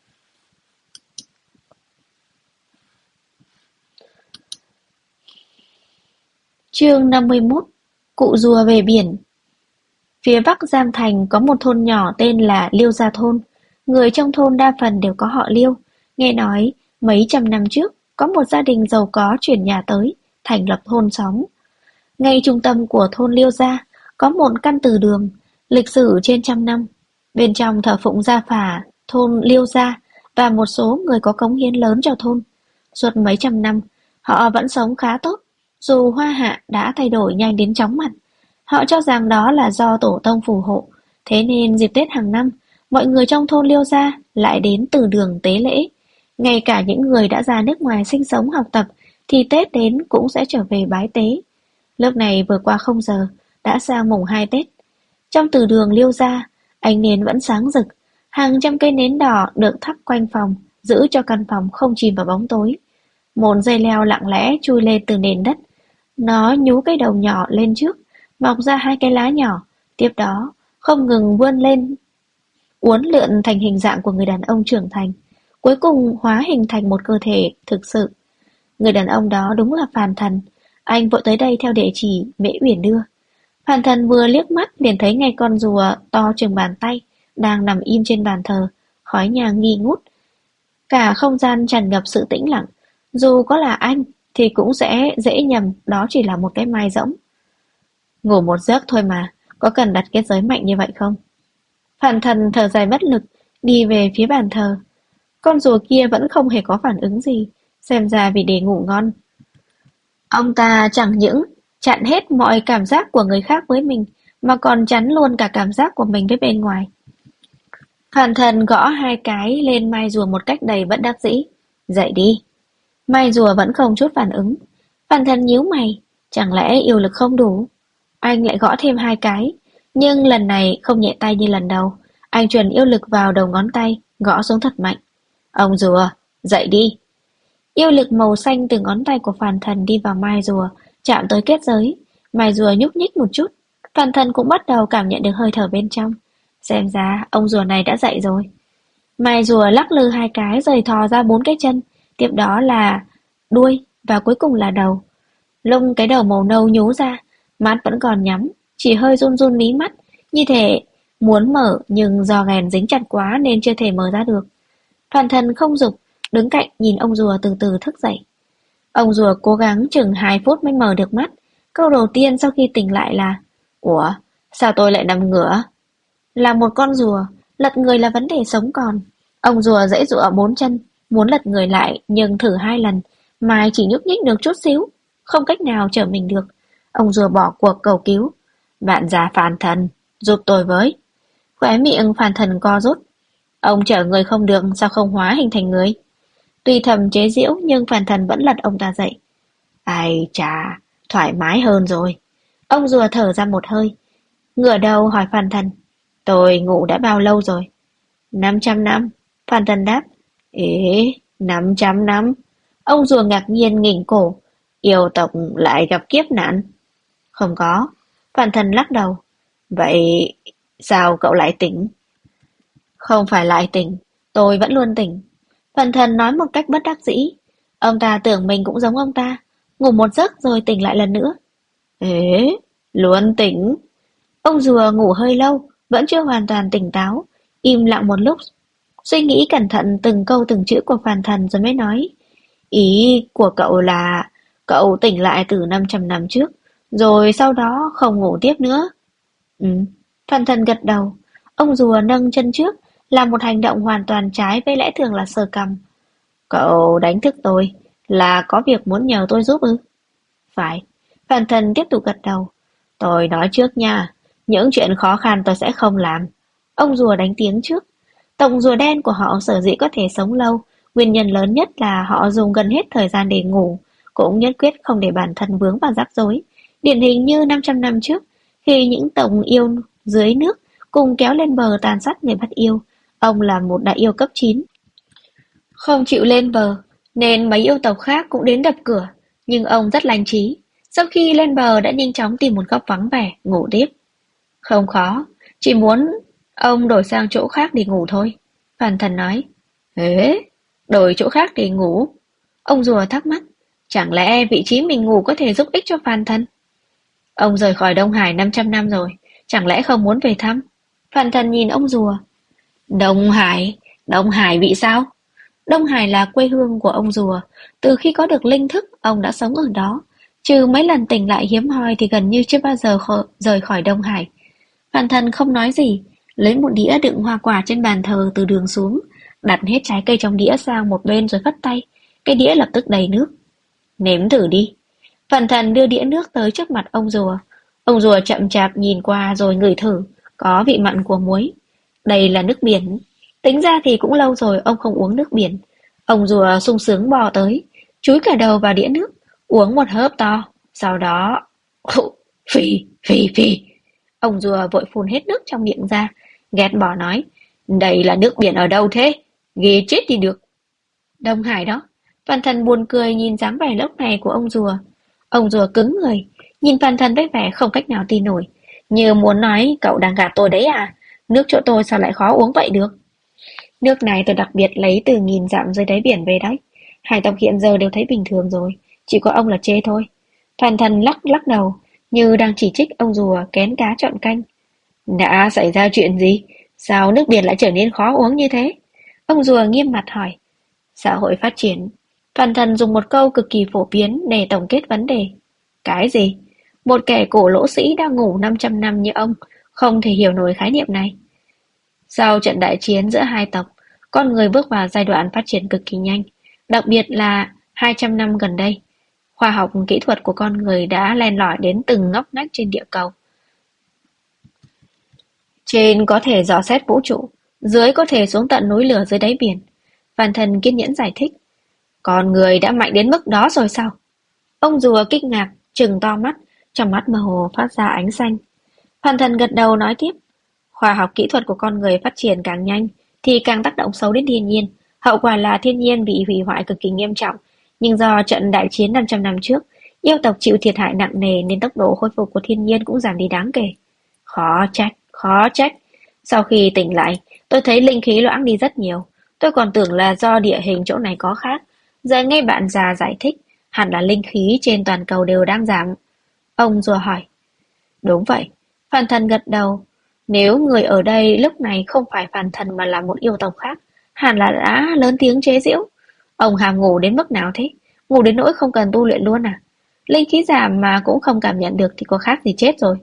Chương 51. Cụ rùa về biển. Phía bắc Giang Thành có một thôn nhỏ tên là Liêu Gia Thôn. Người trong thôn đa phần đều có họ Liêu. Nghe nói mấy trăm năm trước có một gia đình giàu có chuyển nhà tới, thành lập thôn xóm. Ngay trung tâm của thôn Liêu Gia có một căn từ đường, lịch sử trên trăm năm. Bên trong thờ phụng gia phả thôn Liêu Gia và một số người có cống hiến lớn cho thôn. Suốt mấy trăm năm, họ vẫn sống khá tốt, dù hoa hạ đã thay đổi nhanh đến chóng mặt. Họ cho rằng đó là do tổ tông phù hộ, thế nên dịp Tết hàng năm, mọi người trong thôn Liêu Gia lại đến từ đường tế lễ. Ngay cả những người đã ra nước ngoài sinh sống học tập thì Tết đến cũng sẽ trở về bái tế. Lúc này vừa qua 0 giờ, đã sang mùng 2 Tết. Trong từ đường Liêu Gia, ánh nến vẫn sáng rực, hàng trăm cây nến đỏ được thắp quanh phòng, giữ cho căn phòng không chìm vào bóng tối. Một dây leo lặng lẽ chui lên từ nền đất. Nó nhú cái đầu nhỏ lên trước, mọc ra 2 cái lá nhỏ, tiếp đó không ngừng vươn lên, uốn lượn thành hình dạng của người đàn ông trưởng thành, cuối cùng hóa hình thành một cơ thể thực sự. Người đàn ông đó đúng là Phàn Thần. Anh vội tới đây theo địa chỉ Mễ Uyển đưa. Phàn Thần vừa liếc mắt liền thấy ngay con rùa to chừng bàn tay đang nằm im trên bàn thờ, khói nhang nghi ngút. Cả không gian tràn ngập sự tĩnh lặng. Dù có là anh thì cũng sẽ dễ nhầm đó chỉ là một cái mai rỗng. Ngủ một giấc thôi mà, có cần đặt kết giới mạnh như vậy không? Phàn Thần thở dài bất lực, đi về phía bàn thờ. Con rùa kia vẫn không hề có phản ứng gì, xem ra vì để ngủ ngon. Ông ta chẳng những chặn hết mọi cảm giác của người khác với mình, mà còn chắn luôn cả cảm giác của mình với bên ngoài. Phàn Thần gõ 2 cái lên mai rùa một cách đầy bất đắc dĩ. Dậy đi. Mai rùa vẫn không chút phản ứng. Phàn Thần nhíu mày, chẳng lẽ yêu lực không đủ? Anh lại gõ thêm 2 cái, nhưng lần này không nhẹ tay như lần đầu. Anh truyền yêu lực vào đầu ngón tay, gõ xuống thật mạnh. Ông rùa, dậy đi. Yêu lực màu xanh từ ngón tay của Phàn Thần đi vào mai rùa, chạm tới kết giới. Mai rùa nhúc nhích một chút. Phàn Thần cũng bắt đầu cảm nhận được hơi thở bên trong. Xem ra ông rùa này đã dậy rồi. Mai rùa lắc lư 2 cái rồi thò ra 4 cái chân, tiếp đó là đuôi và cuối cùng là đầu. Lông cái đầu màu nâu nhú ra, mắt vẫn còn nhắm, chỉ hơi run run mí mắt, như thể muốn mở nhưng do ghèn dính chặt quá nên chưa thể mở ra được. Phàn Thần không giục, đứng cạnh nhìn ông rùa từ từ thức dậy. Ông rùa cố gắng chừng 2 phút mới mở được mắt. Câu đầu tiên sau khi tỉnh lại là: Ủa, sao tôi lại nằm ngửa? Là một con rùa, lật người là vấn đề sống còn. Ông rùa giãy giụa 4 chân, muốn lật người lại nhưng thử 2 lần, mà chỉ nhúc nhích được chút xíu, không cách nào trở mình được. Ông rùa bỏ cuộc cầu cứu. Bạn già Phàn Thần, giúp tôi với. Khóe miệng Phàn Thần co rút. Ông chở người không được, sao không hóa hình thành người? Tuy thầm chế giễu nhưng Phàn Thần vẫn lật ông ta dậy. Ai chà, thoải mái hơn rồi. Ông rùa thở ra một hơi, ngửa đầu hỏi Phàn Thần. Tôi ngủ đã bao lâu rồi? 500 năm. Phàn Thần đáp. Ế, 500 năm. Ông rùa ngạc nhiên nghỉnh cổ. Yêu tộc lại gặp kiếp nạn? Không có. Phàn Thần lắc đầu. Vậy sao cậu lại tỉnh? Không phải lại tỉnh, tôi vẫn luôn tỉnh. Phàn Thần nói một cách bất đắc dĩ. Ông ta tưởng mình cũng giống ông ta, ngủ một giấc rồi tỉnh lại lần nữa. Ế, luôn tỉnh. Ông rùa ngủ hơi lâu, vẫn chưa hoàn toàn tỉnh táo, im lặng một lúc, suy nghĩ cẩn thận từng câu từng chữ của Phàn Thần rồi mới nói. Ý của cậu là cậu tỉnh lại từ 500 năm trước, rồi sau đó không ngủ tiếp nữa. Ừ, Phàn Thần gật đầu. Ông rùa nâng chân trước, làm một hành động hoàn toàn trái với lẽ thường là sờ cằm. Cậu đánh thức tôi, là có việc muốn nhờ tôi giúp ư? Phải. Phàn Thần tiếp tục gật đầu. Tôi nói trước nha, những chuyện khó khăn tôi sẽ không làm. Ông rùa đánh tiếng trước. Tộc rùa đen của họ sở dĩ có thể sống lâu, nguyên nhân lớn nhất là họ dùng gần hết thời gian để ngủ, cũng nhất quyết không để bản thân vướng vào rắc rối. Điển hình như 500 năm trước, khi những tộc yêu dưới nước cùng kéo lên bờ tàn sát người bắt yêu, ông là một đại yêu cấp 9, không chịu lên bờ, nên mấy yêu tộc khác cũng đến đập cửa, nhưng ông rất lành trí. Sau khi lên bờ đã nhanh chóng tìm một góc vắng vẻ, ngủ tiếp. Không khó, chỉ muốn ông đổi sang chỗ khác để ngủ thôi. Phàn Thần nói. Ế, đổi chỗ khác để ngủ? Ông rùa thắc mắc. Chẳng lẽ vị trí mình ngủ có thể giúp ích cho Phàn Thần? Ông rời khỏi Đông Hải 500 năm rồi, chẳng lẽ không muốn về thăm? Phàn Thần nhìn ông rùa. Đông Hải? Đông Hải bị sao? Đông Hải là quê hương của ông rùa. Từ khi có được linh thức, ông đã sống ở đó. Trừ mấy lần tỉnh lại hiếm hoi thì gần như chưa bao giờ rời khỏi Đông Hải. Phàn Thần không nói gì, lấy một đĩa đựng hoa quả trên bàn thờ từ đường xuống, đặt hết trái cây trong đĩa sang một bên rồi vắt tay. Cái đĩa lập tức đầy nước. Nếm thử đi. Phàn Thần đưa đĩa nước tới trước mặt ông rùa. Ông rùa chậm chạp nhìn qua rồi ngửi thử, có vị mặn của muối. Đây là nước biển. Tính ra thì cũng lâu rồi ông không uống nước biển. Ông rùa sung sướng bò tới, chúi cả đầu vào đĩa nước, uống một hớp to. Sau đó... Phì, phì, phì. Ông rùa vội phun hết nước trong miệng ra, ghét bỏ nói. Đây là nước biển ở đâu thế? Ghê chết đi được. Đông Hải đó. Phàn Thần buồn cười nhìn dáng vẻ lúc này của ông rùa. Ông rùa cứng người, nhìn Phàn Thần với vẻ không cách nào tin nổi. Như muốn nói cậu đang gạt tôi đấy à? Nước chỗ tôi sao lại khó uống vậy được? Nước này tôi đặc biệt lấy từ nghìn dặm dưới đáy biển về đấy. Hải tộc hiện giờ đều thấy bình thường rồi, chỉ có ông là chê thôi. Phàn Thần lắc lắc đầu, như đang chỉ trích ông rùa kén cá chọn canh. Đã xảy ra chuyện gì? Sao nước biển lại trở nên khó uống như thế? Ông rùa nghiêm mặt hỏi. Xã hội phát triển. Phàn Thần dùng một câu cực kỳ phổ biến để tổng kết vấn đề. Cái gì? Một kẻ cổ lỗ sĩ đang ngủ 500 năm như ông không thể hiểu nổi khái niệm này. Sau trận đại chiến giữa hai tộc, con người bước vào giai đoạn phát triển cực kỳ nhanh, đặc biệt là 200 năm gần đây. Khoa học kỹ thuật của con người đã len lỏi đến từng ngóc ngách trên địa cầu. Trên có thể dò xét vũ trụ, dưới có thể xuống tận núi lửa dưới đáy biển. Phàn Thần kiên nhẫn giải thích. Con người đã mạnh đến mức đó rồi sao? Ông rùa kinh ngạc, trừng to mắt, trong mắt mơ hồ phát ra ánh xanh. Phàn Thần gật đầu nói tiếp. Khoa học kỹ thuật của con người phát triển càng nhanh thì càng tác động xấu đến thiên nhiên. Hậu quả là thiên nhiên bị hủy hoại cực kỳ nghiêm trọng. Nhưng do trận đại chiến 500 năm trước, yêu tộc chịu thiệt hại nặng nề nên tốc độ khôi phục của thiên nhiên cũng giảm đi đáng kể. Khó trách, khó trách. Sau khi tỉnh lại, tôi thấy linh khí loãng đi rất nhiều. Tôi còn tưởng là do địa hình chỗ này có khác. Giờ nghe bạn già giải thích, hẳn là linh khí trên toàn cầu đều đang giảm. Ông rùa hỏi. Đúng vậy. Phàn Thần gật đầu. Nếu người ở đây lúc này không phải Phàn Thần mà là một yêu tộc khác, hẳn là đã lớn tiếng chế giễu. Ông hàm ngủ đến mức nào thế? Ngủ đến nỗi không cần tu luyện luôn à? Linh khí giảm mà cũng không cảm nhận được thì có khác gì chết rồi.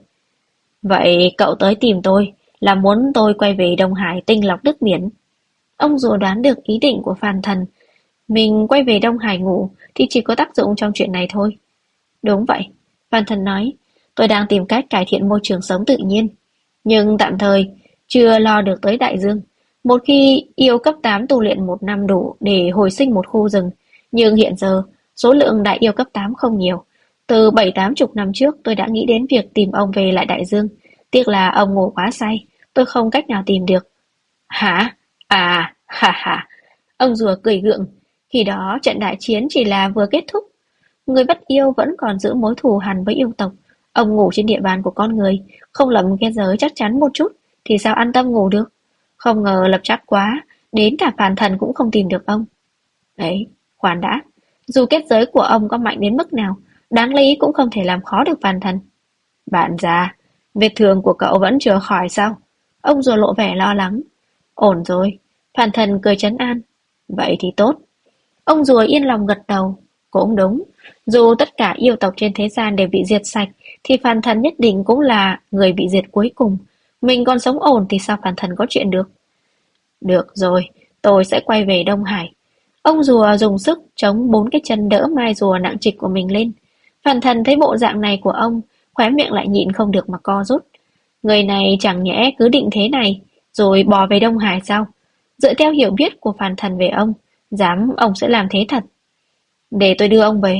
Vậy cậu tới tìm tôi là muốn tôi quay về Đông Hải tinh lọc nước biển. Ông rùa đoán được ý định của Phàn Thần. Mình quay về Đông Hải ngủ thì chỉ có tác dụng trong chuyện này thôi. Đúng vậy, Phàn Thần nói. Tôi đang tìm cách cải thiện môi trường sống tự nhiên. Nhưng tạm thời chưa lo được tới đại dương. Một khi yêu cấp 8 tu luyện 1 năm đủ để hồi sinh một khu rừng. Nhưng hiện giờ số lượng đại yêu cấp 8 không nhiều. Từ 7-80 năm trước tôi đã nghĩ đến việc tìm ông về lại đại dương. Tiếc là ông ngủ quá say, tôi không cách nào tìm được. Hả? À, ha ha. Ông rùa cười gượng. Khi đó trận đại chiến chỉ là vừa kết thúc. Người bắt yêu vẫn còn giữ mối thù hằn với yêu tộc. Ông ngủ trên địa bàn của con người, không lập kết giới chắc chắn một chút, thì sao an tâm ngủ được? Không ngờ lập chắc quá, đến cả Phàn Thần cũng không tìm được ông. Đấy, khoan đã. Dù kết giới của ông có mạnh đến mức nào, đáng lý cũng không thể làm khó được Phàn Thần. Bạn già, vết thương của cậu vẫn chưa khỏi sao? Ông rùa lộ vẻ lo lắng. Ổn rồi, Phàn Thần cười trấn an. Vậy thì tốt. Ông rùa yên lòng gật đầu. Cũng đúng, dù tất cả yêu tộc trên thế gian đều bị diệt sạch, thì Phàn Thần nhất định cũng là người bị diệt cuối cùng. Mình còn sống ổn thì sao Phàn Thần có chuyện được? Được rồi, tôi sẽ quay về Đông Hải. Ông rùa dùng sức chống 4 cái chân đỡ mai rùa nặng trịch của mình lên. Phàn Thần thấy bộ dạng này của ông, khóe miệng lại nhịn không được mà co rút. Người này chẳng nhẽ cứ định thế này, rồi bò về Đông Hải sao? Dựa theo hiểu biết của Phàn Thần về ông, dám ông sẽ làm thế thật. Để tôi đưa ông về.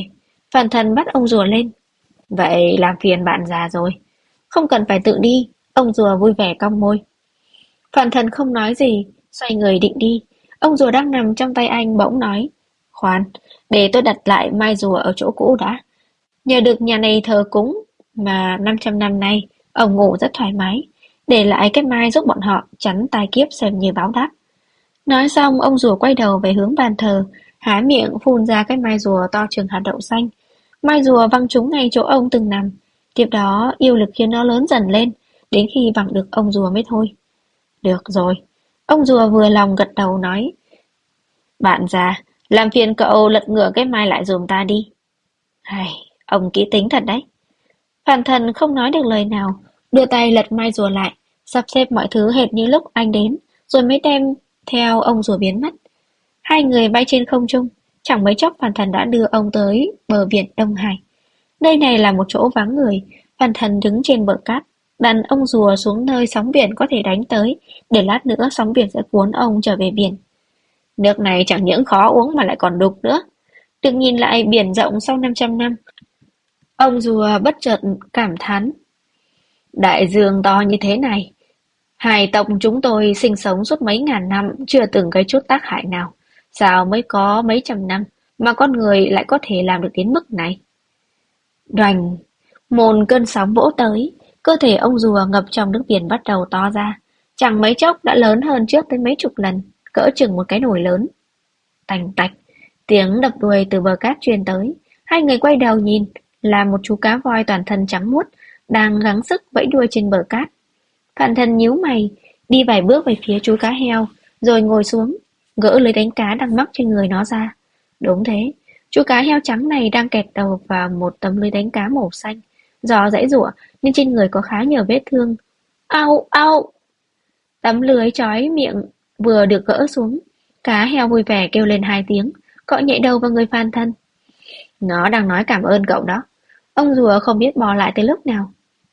Phan Thần bắt ông rùa lên. Vậy làm phiền bạn già rồi. Không cần phải tự đi. Ông rùa vui vẻ cong môi. Phan Thần không nói gì, xoay người định đi. Ông rùa đang nằm trong tay anh bỗng nói. Khoan, để tôi đặt lại mai rùa ở chỗ cũ đã. Nhờ được nhà này thờ cúng mà 500 năm nay ông ngủ rất thoải mái. Để lại cái mai giúp bọn họ chắn tai kiếp xem như báo đáp. Nói xong ông rùa quay đầu về hướng bàn thờ, há miệng phun ra cái mai rùa to chừng hạt đậu xanh. Mai rùa văng trúng ngay chỗ ông từng nằm. Tiếp đó yêu lực khiến nó lớn dần lên, đến khi văng được ông rùa mới thôi. Được rồi. Ông rùa vừa lòng gật đầu nói. Bạn già, làm phiền cậu lật ngửa cái mai lại giùm ta đi. Hay, ông kỹ tính thật đấy. Phan Thần không nói được lời nào, đưa tay lật mai rùa lại, sắp xếp mọi thứ hệt như lúc anh đến, rồi mới đem theo ông rùa biến mất. Hai người bay trên không trung, chẳng mấy chốc Phan Thần đã đưa ông tới bờ biển Đông Hải. Nơi này là một chỗ vắng người, Phan Thần đứng trên bờ cát, đặt ông rùa xuống nơi sóng biển có thể đánh tới, để lát nữa sóng biển sẽ cuốn ông trở về biển. Nước này chẳng những khó uống mà lại còn đục nữa. Được nhìn lại biển rộng sau 500 năm, ông rùa bất chợt cảm thán. Đại dương to như thế này, hai tộc chúng tôi sinh sống suốt mấy ngàn năm chưa từng gây chút tác hại nào. Sao mới có mấy trăm năm mà con người lại có thể làm được đến mức này? Đoành, một cơn sóng vỗ tới, cơ thể ông rùa ngập trong nước biển bắt đầu to ra. Chẳng mấy chốc đã lớn hơn trước tới mấy chục lần, cỡ chừng một cái nồi lớn. Tành tạch, tiếng đập đuôi từ bờ cát truyền tới. Hai người quay đầu nhìn, là một chú cá voi toàn thân trắng muốt, đang gắng sức vẫy đuôi trên bờ cát. Phan Thần nhíu mày, đi vài bước về phía chú cá heo, rồi ngồi xuống, gỡ lưới đánh cá đang mắc trên người nó ra. Đúng thế, chú cá heo trắng này đang kẹt đầu vào một tấm lưới đánh cá màu xanh. Do giãy giụa nên trên người có khá nhiều vết thương. Au, au! Tấm lưới trói miệng vừa được gỡ xuống, cá heo vui vẻ kêu lên hai tiếng, cọ nhẹ đầu vào người Phan Thần. Nó đang nói cảm ơn cậu đó. Ông rùa không biết bò lại tới lúc nào.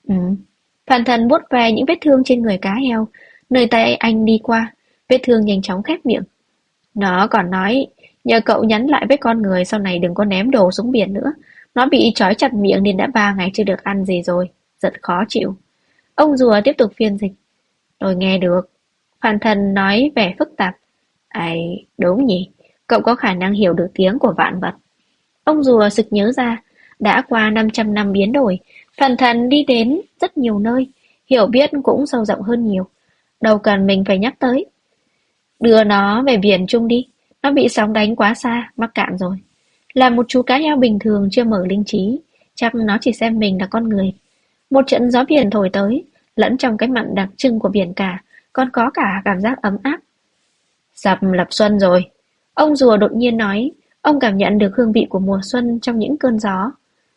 Phan Thần vuốt về những vết thương trên người cá heo, nơi tay anh đi qua, vết thương nhanh chóng khép miệng. Nó còn nói, nhờ cậu nhắn lại với con người sau này đừng có ném đồ xuống biển nữa. Nó bị trói chặt miệng nên đã 3 ngày chưa được ăn gì rồi, rất khó chịu. Ông rùa tiếp tục phiên dịch. Tôi nghe được. Phan Thần nói vẻ phức tạp. Ai, đúng nhỉ, cậu có khả năng hiểu được tiếng của vạn vật. Ông rùa sực nhớ ra, đã qua 500 năm biến đổi, Phan Thần đi đến rất nhiều nơi, hiểu biết cũng sâu rộng hơn nhiều. Đâu cần mình phải nhắc tới. Đưa nó về biển chung đi, nó bị sóng đánh quá xa, mắc cạn rồi. Là một chú cá heo bình thường chưa mở linh trí, chắc nó chỉ xem mình là con người. Một trận gió biển thổi tới, lẫn trong cái mặn đặc trưng của biển cả, còn có cả cảm giác ấm áp. Sắp lập xuân rồi. Ông rùa đột nhiên nói, ông cảm nhận được hương vị của mùa xuân trong những cơn gió.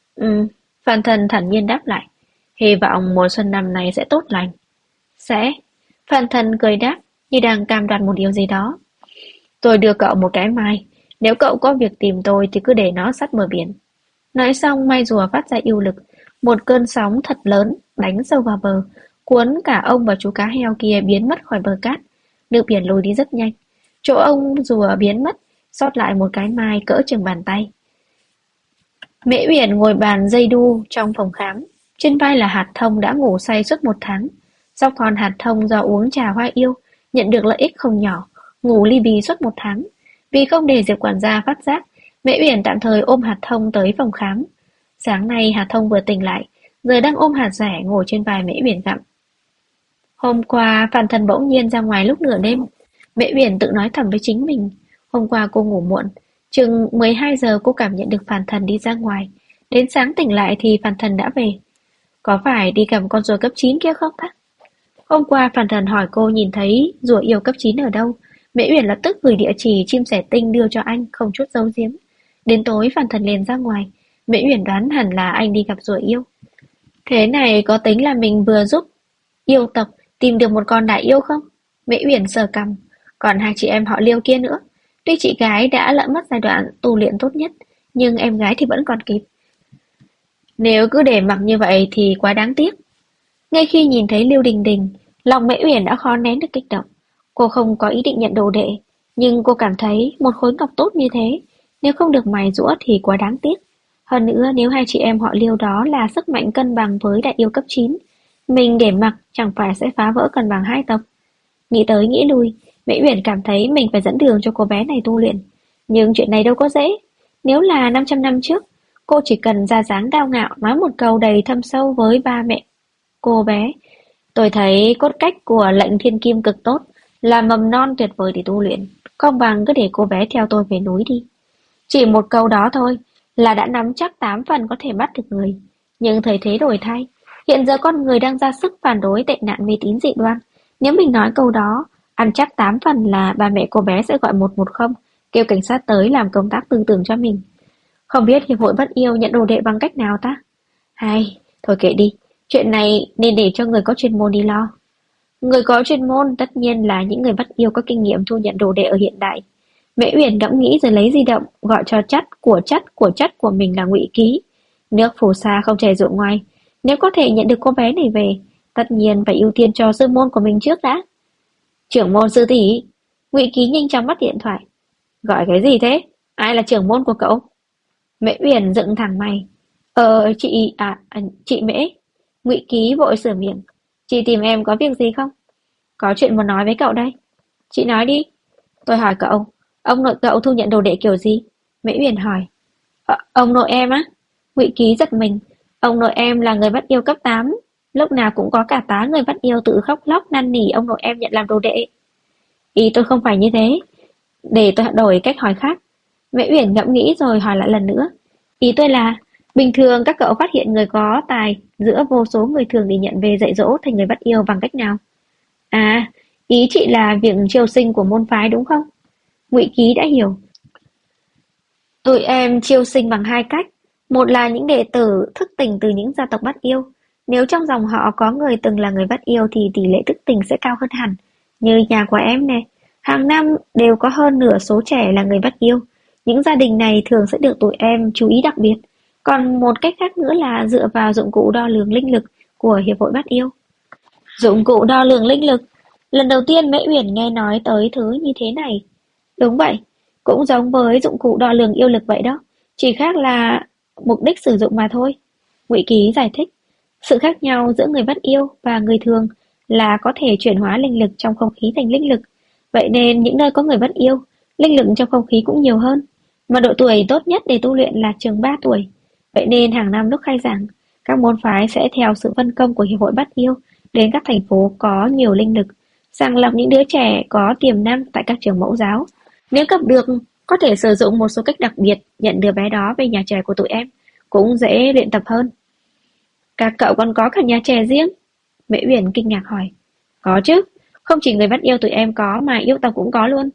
Phan Thần thản nhiên đáp lại. Hy vọng mùa xuân năm nay sẽ tốt lành. Sẽ. Phan Thần cười đáp, như đang cam đoan một điều gì đó. Tôi đưa cậu một cái mai. Nếu cậu có việc tìm tôi thì cứ để nó sát bờ biển. Nói xong mai rùa phát ra yêu lực. Một cơn sóng thật lớn đánh sâu vào bờ, cuốn cả ông và chú cá heo kia biến mất khỏi bờ cát. Nước biển lùi đi rất nhanh. Chỗ ông rùa biến mất, sót lại một cái mai cỡ chừng bàn tay. Mễ Uyển ngồi bàn dây đu trong phòng khám. Trên vai là Hạt Thông đã ngủ say suốt 1 tháng. Sau con Hạt Thông do uống trà hoa yêu, nhận được lợi ích không nhỏ, ngủ li bì suốt 1 tháng. Vì không để Diệp quản gia phát giác, Mễ Uyển tạm thời ôm Hạt Thông tới phòng khám. Sáng nay Hạt Thông vừa tỉnh lại, giờ đang ôm hạt dẻ ngồi trên vai Mễ Uyển gặm. Hôm qua Phan Thần bỗng nhiên ra ngoài lúc nửa đêm. Mễ Uyển tự nói thầm với chính mình. Hôm qua cô ngủ muộn, chừng 12 giờ cô cảm nhận được Phan Thần đi ra ngoài. Đến sáng tỉnh lại thì Phan Thần đã về. Có phải đi cầm con rùa cấp 9 kia không ta? Hôm qua Phan Thần hỏi cô nhìn thấy rùa yêu cấp 9 ở đâu. Mễ Uyển lập tức gửi địa chỉ chim sẻ tinh đưa cho anh, không chút giấu giếm. Đến tối Phan Thần liền ra ngoài. Mễ Uyển đoán hẳn là anh đi gặp rùa yêu. Thế này có tính là mình vừa giúp yêu tộc tìm được một con đại yêu không? Mễ Uyển sờ cằm. Còn hai chị em họ Liêu kia nữa. Tuy chị gái đã lỡ mất giai đoạn tu luyện tốt nhất, nhưng em gái thì vẫn còn kịp. Nếu cứ để mặc như vậy thì quá đáng tiếc. Ngay khi nhìn thấy Lưu Đình Đình, lòng Mễ Uyển đã khó nén được kích động. Cô không có ý định nhận đồ đệ, nhưng cô cảm thấy một khối ngọc tốt như thế, nếu không được mài giũa thì quá đáng tiếc. Hơn nữa nếu hai chị em họ Liêu đó là sức mạnh cân bằng với đại yêu cấp 9, mình để mặc chẳng phải sẽ phá vỡ cân bằng hai tộc. Nghĩ tới nghĩ lui, Mễ Uyển cảm thấy mình phải dẫn đường cho cô bé này tu luyện. Nhưng chuyện này đâu có dễ. Nếu là 500 năm trước, cô chỉ cần ra dáng cao ngạo nói một câu đầy thâm sâu với ba mẹ cô bé. Tôi thấy cốt cách của lệnh thiên kim cực tốt, là mầm non tuyệt vời để tu luyện. Không bằng cứ để cô bé theo tôi về núi đi. Chỉ một câu đó thôi là đã nắm chắc 8 phần có thể bắt được người. Nhưng thời thế đổi thay, hiện giờ con người đang ra sức phản đối tệ nạn mê tín dị đoan. Nếu mình nói câu đó, ăn chắc 8 phần là ba mẹ cô bé sẽ gọi 110, kêu cảnh sát tới làm công tác tư tưởng cho mình. Không biết hiệp hội bắt yêu nhận đồ đệ bằng cách nào ta? Hay, thôi kệ đi, chuyện này nên để cho người có chuyên môn đi lo. Người có chuyên môn tất nhiên là những người bắt yêu có kinh nghiệm thu nhận đồ đệ ở hiện đại. Mễ Uyển ngẫm nghĩ rồi lấy di động gọi cho chất của mình là Ngụy Ký. Nước phù sa không chảy ruộng ngoài, nếu có thể nhận được cô bé này về, tất nhiên phải ưu tiên cho sư môn của mình trước đã. Trưởng môn sư tỷ. Ngụy Ký nhanh chóng bắt điện thoại. Gọi cái gì thế? Ai là trưởng môn của cậu? Mễ Uyển dựng thẳng mày. Chị Mễ. Ngụy Ký vội sửa miệng. Chị tìm em có việc gì không? Có chuyện muốn nói với cậu đây. Chị nói đi. Tôi hỏi cậu, ông nội cậu thu nhận đồ đệ kiểu gì? Mễ Uyển hỏi. Ông nội em á? Ngụy Ký giật mình. Ông nội em là người bắt yêu cấp 8, lúc nào cũng có cả tá người bắt yêu tự khóc lóc năn nỉ ông nội em nhận làm đồ đệ. Ý tôi không phải như thế. Để tôi đổi cách hỏi khác. Mễ Uyển ngẫm nghĩ rồi hỏi lại lần nữa. Ý tôi là, bình thường các cậu phát hiện người có tài giữa vô số người thường để nhận về dạy dỗ thành người bắt yêu bằng cách nào? À, ý chị là việc triều sinh của môn phái đúng không? Ngụy Ký đã hiểu. Tụi em chiêu sinh bằng hai cách. Một là những đệ tử thức tỉnh từ những gia tộc bắt yêu. Nếu trong dòng họ có người từng là người bắt yêu thì tỷ lệ thức tỉnh sẽ cao hơn hẳn. Như nhà của em nè, hàng năm đều có hơn nửa số trẻ là người bắt yêu. Những gia đình này thường sẽ được tụi em chú ý đặc biệt. Còn một cách khác nữa là dựa vào dụng cụ đo lường linh lực của Hiệp hội bắt yêu. Dụng cụ đo lường linh lực. Lần đầu tiên Mễ Uyển nghe nói tới thứ như thế này. Đúng vậy, cũng giống với dụng cụ đo lường yêu lực vậy đó, chỉ khác là mục đích sử dụng mà thôi. Ngụy Ký giải thích, sự khác nhau giữa người bắt yêu và người thường là có thể chuyển hóa linh lực trong không khí thành linh lực. Vậy nên những nơi có người bắt yêu, linh lực trong không khí cũng nhiều hơn. Mà độ tuổi tốt nhất để tu luyện là chừng 3 tuổi. Vậy nên hàng năm lúc khai giảng, các môn phái sẽ theo sự phân công của Hiệp hội bắt yêu đến các thành phố có nhiều linh lực, sàng lọc những đứa trẻ có tiềm năng tại các trường mẫu giáo. Nếu gặp được, có thể sử dụng một số cách đặc biệt nhận đứa bé đó về nhà trẻ của tụi em, cũng dễ luyện tập hơn. Các cậu còn có cả nhà trẻ riêng? Mễ Uyển kinh ngạc hỏi. Có chứ, không chỉ người bắt yêu tụi em có mà yêu tộc cũng có luôn.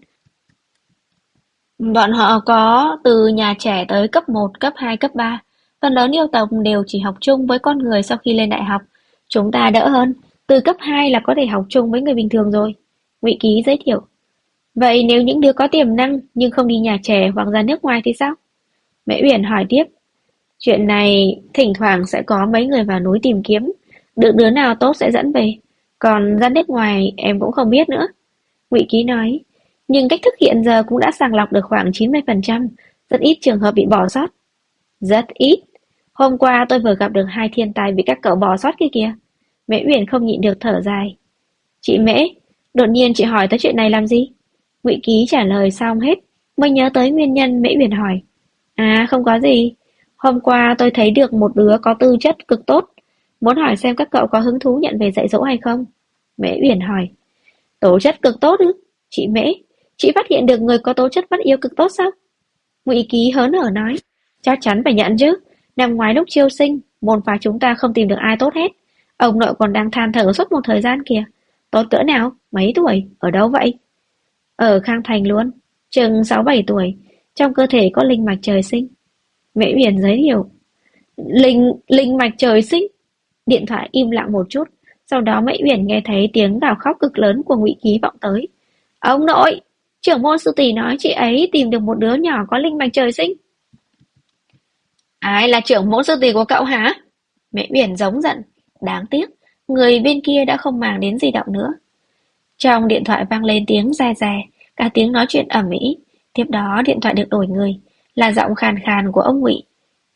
Bọn họ có từ nhà trẻ tới cấp 1, cấp 2, cấp 3. Phần lớn yêu tộc đều chỉ học chung với con người sau khi lên đại học. Chúng ta đỡ hơn, từ cấp 2 là có thể học chung với người bình thường rồi. Ngụy Ký giới thiệu. Vậy nếu những đứa có tiềm năng nhưng không đi nhà trẻ hoặc ra nước ngoài thì sao? Mễ Uyển hỏi tiếp. Chuyện này thỉnh thoảng sẽ có mấy người vào núi tìm kiếm, được đứa nào tốt sẽ dẫn về, còn ra nước ngoài em cũng không biết nữa. Ngụy Ký nói, nhưng cách thức hiện giờ cũng đã sàng lọc được khoảng 90%, rất ít trường hợp bị bỏ sót. Rất ít. Hôm qua tôi vừa gặp được 2 thiên tài bị các cậu bỏ sót kia kìa. Mễ Uyển không nhịn được thở dài. Chị Mễ, đột nhiên chị hỏi tới chuyện này làm gì? Ngụy Ký trả lời xong hết, mới nhớ tới nguyên nhân. Mễ Uyển hỏi. À không có gì, hôm qua tôi thấy được một đứa có tư chất cực tốt, muốn hỏi xem các cậu có hứng thú nhận về dạy dỗ hay không. Mễ Uyển hỏi. Tố chất cực tốt ư? Chị Mễ, chị phát hiện được người có tố chất bắt yêu cực tốt sao? Ngụy Ký hớn hở nói. Chắc chắn phải nhận chứ, năm ngoái lúc chiêu sinh, môn phái chúng ta không tìm được ai tốt hết. Ông nội còn đang than thở suốt một thời gian kìa. Tốt cỡ nào? Mấy tuổi? Ở đâu vậy? Ở Khang Thành luôn, chừng 6-7 tuổi, trong cơ thể có linh mạch trời sinh. Mễ Uyển giới thiệu. Linh mạch trời sinh? Điện thoại im lặng một chút, sau đó Mễ Uyển nghe thấy tiếng gào khóc cực lớn của Ngụy Ký vọng tới. Ông nội, trưởng môn sư tỷ nói chị ấy tìm được một đứa nhỏ có linh mạch trời sinh. Ai là trưởng môn sư tỷ của cậu hả? Mễ Uyển giống giận. Đáng tiếc, người bên kia đã không màng đến di động nữa. Trong điện thoại vang lên tiếng re rè, cả tiếng nói chuyện ầm ĩ. Tiếp đó điện thoại được đổi người, là giọng khàn khàn của ông Ngụy.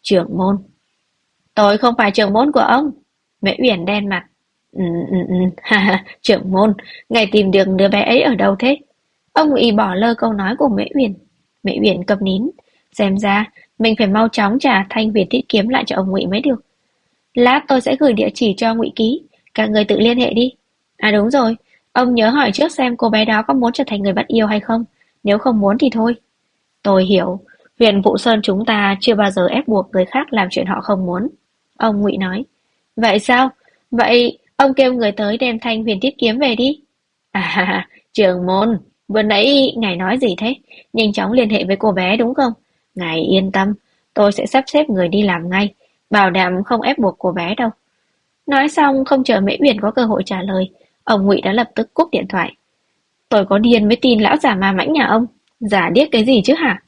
Trưởng môn. Tôi không phải trưởng môn của ông. Mễ Uyển đen mặt. Ha ha, trưởng môn, ngài tìm được đứa bé ấy ở đâu thế? Ông Ngụy bỏ lơ câu nói của Mễ Uyển. Mễ Uyển câm nín. Xem ra, mình phải mau chóng trả thanh huyền thiết kiếm lại cho ông Ngụy mới được. Lát tôi sẽ gửi địa chỉ cho Ngụy Ký, các người tự liên hệ đi. À đúng rồi, ông nhớ hỏi trước xem cô bé đó có muốn trở thành người bắt yêu hay không. Nếu không muốn thì thôi. Tôi hiểu, huyện Vũ Sơn chúng ta chưa bao giờ ép buộc người khác làm chuyện họ không muốn. Ông Ngụy nói. Vậy sao? Vậy ông kêu người tới đem thanh huyền thiết kiếm về đi. À, trưởng môn, vừa nãy ngài nói gì thế? Nhanh chóng liên hệ với cô bé đúng không? Ngài yên tâm, tôi sẽ sắp xếp người đi làm ngay, bảo đảm không ép buộc cô bé đâu. Nói xong không chờ Mễ Uyển có cơ hội trả lời, ông Ngụy đã lập tức cúp điện thoại. Tôi có điên mới tin lão già ma mãnh nhà ông, giả điếc cái gì chứ hả?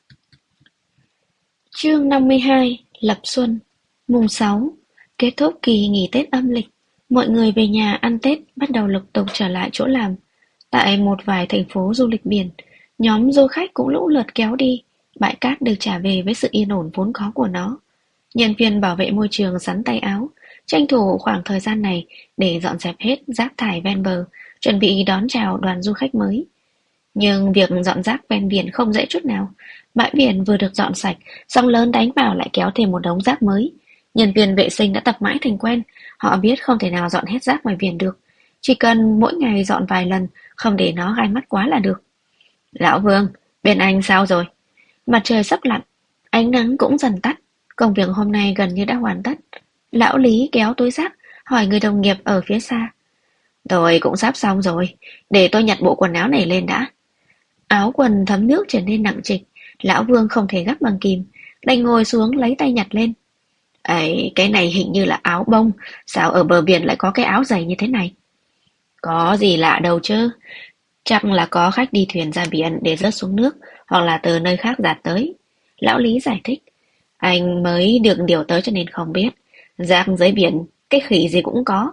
Chương 52 Lập Xuân Mùng 6 Kết thúc kỳ nghỉ Tết âm lịch, mọi người về nhà ăn Tết bắt đầu lục tục trở lại chỗ làm. Tại một vài thành phố du lịch biển, nhóm du khách cũng lũ lượt kéo đi, bãi cát được trả về với sự yên ổn vốn có của nó. Nhân viên bảo vệ môi trường sắn tay áo, tranh thủ khoảng thời gian này để dọn dẹp hết rác thải ven bờ, chuẩn bị đón chào đoàn du khách mới. Nhưng việc dọn rác ven biển không dễ chút nào. Bãi biển vừa được dọn sạch, sóng lớn đánh vào lại kéo thêm một đống rác mới. Nhân viên vệ sinh đã tập mãi thành quen, họ biết không thể nào dọn hết rác ngoài biển được. Chỉ cần mỗi ngày dọn vài lần, không để nó gai mắt quá là được. Lão Vương, bên anh sao rồi? Mặt trời sắp lặn, ánh nắng cũng dần tắt. Công việc hôm nay gần như đã hoàn tất. Lão Lý kéo túi rác, hỏi người đồng nghiệp ở phía xa. Tôi cũng sắp xong rồi, để tôi nhặt bộ quần áo này lên đã. Áo quần thấm nước trở nên nặng trịch, lão Vương không thể gấp bằng kìm, đành ngồi xuống lấy tay nhặt lên. Ấy, cái này hình như là áo bông, sao ở bờ biển lại có cái áo dày như thế này? Có gì lạ đâu chứ, chắc là có khách đi thuyền ra biển để rớt xuống nước, hoặc là từ nơi khác dạt tới. Lão Lý giải thích, anh mới được điều tới cho nên không biết, rác dưới biển, cái khỉ gì cũng có.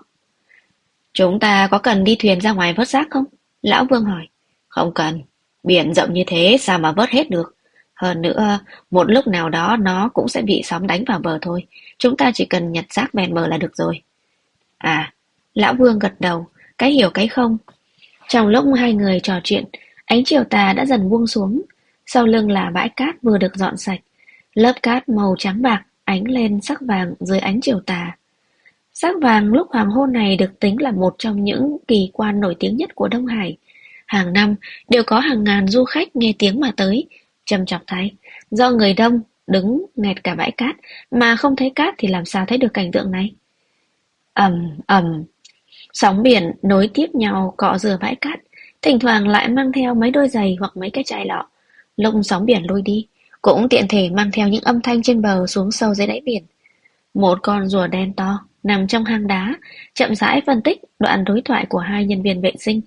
Chúng ta có cần đi thuyền ra ngoài vớt rác không? Lão Vương hỏi. Không cần, biển rộng như thế sao mà vớt hết được. Hơn nữa, một lúc nào đó nó cũng sẽ bị sóng đánh vào bờ thôi. Chúng ta chỉ cần nhặt rác ven bờ là được rồi. À, Lão Vương gật đầu, cái hiểu cái không. Trong lúc hai người trò chuyện, ánh chiều tà đã dần buông xuống. Sau lưng là bãi cát vừa được dọn sạch. Lớp cát màu trắng bạc ánh lên sắc vàng dưới ánh chiều tà. Sắc vàng lúc hoàng hôn này được tính là một trong những kỳ quan nổi tiếng nhất của Đông Hải. Hàng năm đều có hàng ngàn du khách nghe tiếng mà tới. Trầm chọc thay, do người đông đứng nghẹt cả bãi cát mà không thấy cát thì làm sao thấy được cảnh tượng này. Ầm ầm, sóng biển nối tiếp nhau cọ rửa bãi cát, thỉnh thoảng lại mang theo mấy đôi giày hoặc mấy cái chai lọ. Lúc sóng biển lôi đi, cũng tiện thể mang theo những âm thanh trên bờ xuống sâu dưới đáy biển. Một con rùa đen to nằm trong hang đá, chậm rãi phân tích đoạn đối thoại của hai nhân viên vệ sinh.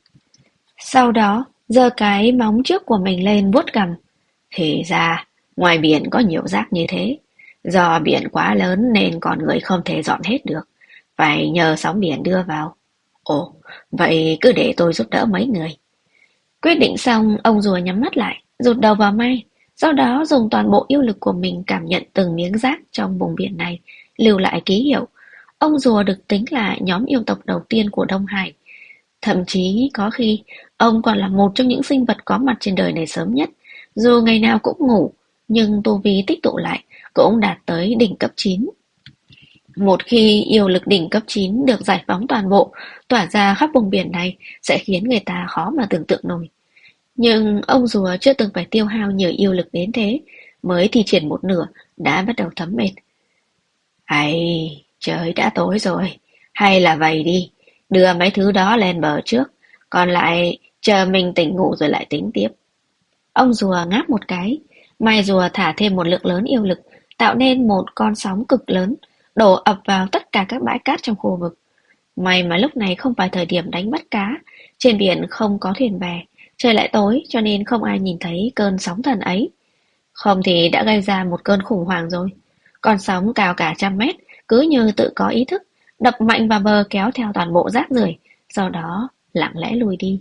Sau đó, giơ cái móng trước của mình lên vuốt cằm. Thì ra, ngoài biển có nhiều rác như thế. Do biển quá lớn nên con người không thể dọn hết được. Phải nhờ sóng biển đưa vào. Ồ, vậy cứ để tôi giúp đỡ mấy người. Quyết định xong, ông rùa nhắm mắt lại, rụt đầu vào may. Sau đó dùng toàn bộ yêu lực của mình cảm nhận từng miếng rác trong vùng biển này, lưu lại ký hiệu. Ông rùa được tính là nhóm yêu tộc đầu tiên của Đông Hải. Thậm chí có khi ông còn là một trong những sinh vật có mặt trên đời này sớm nhất. Dù ngày nào cũng ngủ, nhưng tu vi tích tụ lại cũng đạt tới đỉnh cấp 9. Một khi yêu lực đỉnh cấp 9 được giải phóng toàn bộ, tỏa ra khắp vùng biển này sẽ khiến người ta khó mà tưởng tượng nổi. Nhưng ông rùa chưa từng phải tiêu hao nhiều yêu lực đến thế, mới thi triển một nửa đã bắt đầu thấm mệt. Hay, trời đã tối rồi, hay là vậy đi, đưa mấy thứ đó lên bờ trước, còn lại chờ mình tỉnh ngủ rồi lại tính tiếp. Ông rùa ngáp một cái, mai rùa thả thêm một lượng lớn yêu lực, tạo nên một con sóng cực lớn, đổ ập vào tất cả các bãi cát trong khu vực. May mà lúc này không phải thời điểm đánh bắt cá, trên biển không có thuyền bè, trời lại tối cho nên không ai nhìn thấy cơn sóng thần ấy. Không thì đã gây ra một cơn khủng hoảng rồi. Con sóng cao cả 100 mét, cứ như tự có ý thức, đập mạnh vào bờ kéo theo toàn bộ rác rưởi, sau đó lặng lẽ lùi đi.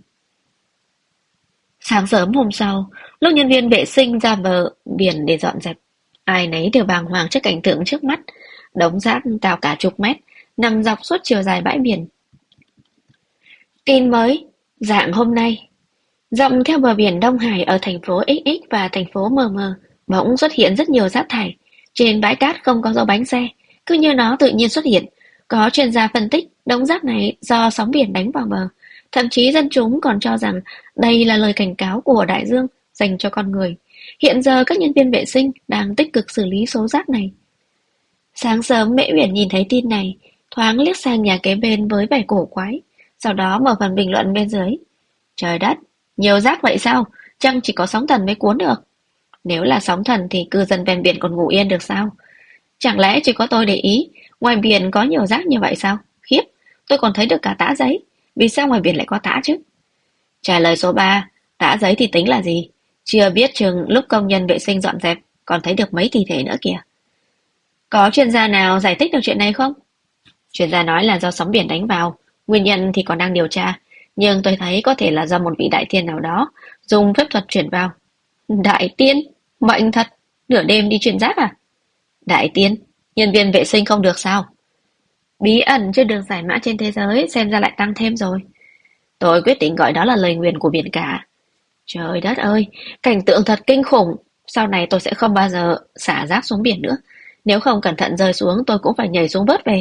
Sáng sớm hôm sau, lúc nhân viên vệ sinh ra bờ biển để dọn dẹp, Ai nấy đều bàng hoàng trước cảnh tượng trước mắt, đống rác cao cả chục mét, nằm dọc suốt chiều dài bãi biển. Tin mới, dạng hôm nay, dọc theo bờ biển Đông Hải ở thành phố XX và thành phố MM, bỗng xuất hiện rất nhiều rác thải. Trên bãi cát không có dấu bánh xe, cứ như nó tự nhiên xuất hiện. Có chuyên gia phân tích, đống rác này do sóng biển đánh vào bờ. Thậm chí dân chúng còn cho rằng đây là lời cảnh cáo của đại dương dành cho con người. Hiện giờ các nhân viên vệ sinh đang tích cực xử lý số rác này. Sáng sớm Mễ Uyển nhìn thấy tin này, thoáng liếc sang nhà kế bên với vẻ cổ quái, sau đó mở phần bình luận bên dưới. Trời đất, nhiều rác vậy sao? Chăng chỉ có sóng thần mới cuốn được? Nếu là sóng thần thì cư dân ven biển còn ngủ yên được sao? Chẳng lẽ chỉ có tôi để ý, ngoài biển có nhiều rác như vậy sao? Khiếp, tôi còn thấy được cả tã giấy. Vì sao ngoài biển lại có tã chứ? Trả lời số 3, tã giấy thì tính là gì? Chưa biết chừng lúc công nhân vệ sinh dọn dẹp, còn thấy được mấy thi thể nữa kìa. Có chuyên gia nào giải thích được chuyện này không? Chuyên gia nói là do sóng biển đánh vào, nguyên nhân thì còn đang điều tra, nhưng tôi thấy có thể là do một vị đại tiên nào đó dùng phép thuật chuyển vào. Đại tiên? Mạnh thật, nửa đêm đi chuyển rác à? Đại tiên, nhân viên vệ sinh không được sao? Bí ẩn chưa được giải mã trên thế giới xem ra lại tăng thêm rồi. Tôi quyết định gọi đó là lời nguyền của biển cả. Trời đất ơi, cảnh tượng thật kinh khủng. Sau này tôi sẽ không bao giờ xả rác xuống biển nữa. Nếu không cẩn thận rơi xuống tôi cũng phải nhảy xuống vớt về.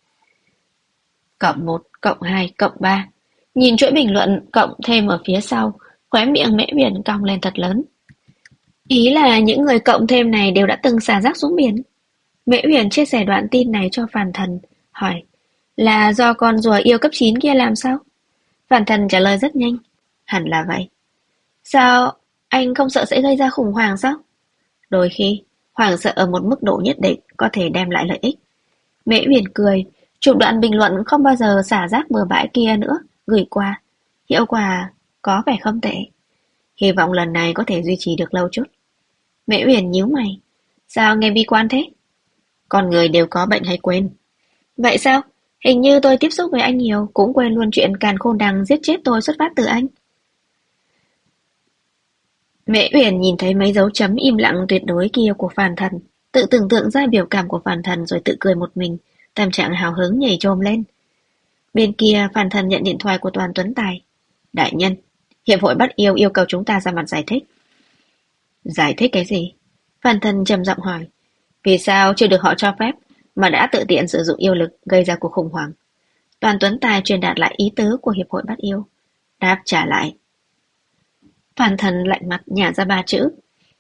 Cộng 1, cộng 2, cộng 3. Nhìn chuỗi bình luận cộng thêm ở phía sau, khóe miệng Mễ Uyển cong lên thật lớn. Ý là những người cộng thêm này đều đã từng xả rác xuống biển. Mễ Uyển chia sẻ đoạn tin này cho Phàn Thần, hỏi là do con rùa yêu cấp 9 kia làm sao? Phàn Thần trả lời rất nhanh, hẳn là vậy. Sao, anh không sợ sẽ gây ra khủng hoảng sao? Đôi khi, hoảng sợ ở một mức độ nhất định có thể đem lại lợi ích. Mễ Uyển cười, chụp đoạn bình luận không bao giờ xả rác bừa bãi kia nữa, gửi qua. Hiệu quả có vẻ không tệ. Hy vọng lần này có thể duy trì được lâu chút. Mễ Uyển nhíu mày. Sao nghe bi quan thế? Con người đều có bệnh hay quên. Vậy sao? Hình như tôi tiếp xúc với anh nhiều, cũng quên luôn chuyện càn khôn đằng giết chết tôi xuất phát từ anh. Mễ Uyển nhìn thấy mấy dấu chấm im lặng tuyệt đối kia của Phàn Thần, tự tưởng tượng ra biểu cảm của Phàn Thần rồi tự cười một mình, tâm trạng hào hứng nhảy chồm lên. Bên kia Phàn Thần nhận điện thoại của Toàn Tuấn Tài. Đại nhân, Hiệp hội Bắt Yêu yêu cầu chúng ta ra mặt giải thích. Giải thích cái gì? Phàn Thần trầm giọng hỏi. Vì sao chưa được họ cho phép mà đã tự tiện sử dụng yêu lực gây ra cuộc khủng hoảng? Toàn Tuấn Tài truyền đạt lại ý tứ của Hiệp hội Bắt Yêu. Đáp trả lại. Phàn Thần lạnh mặt nhả ra 3 chữ.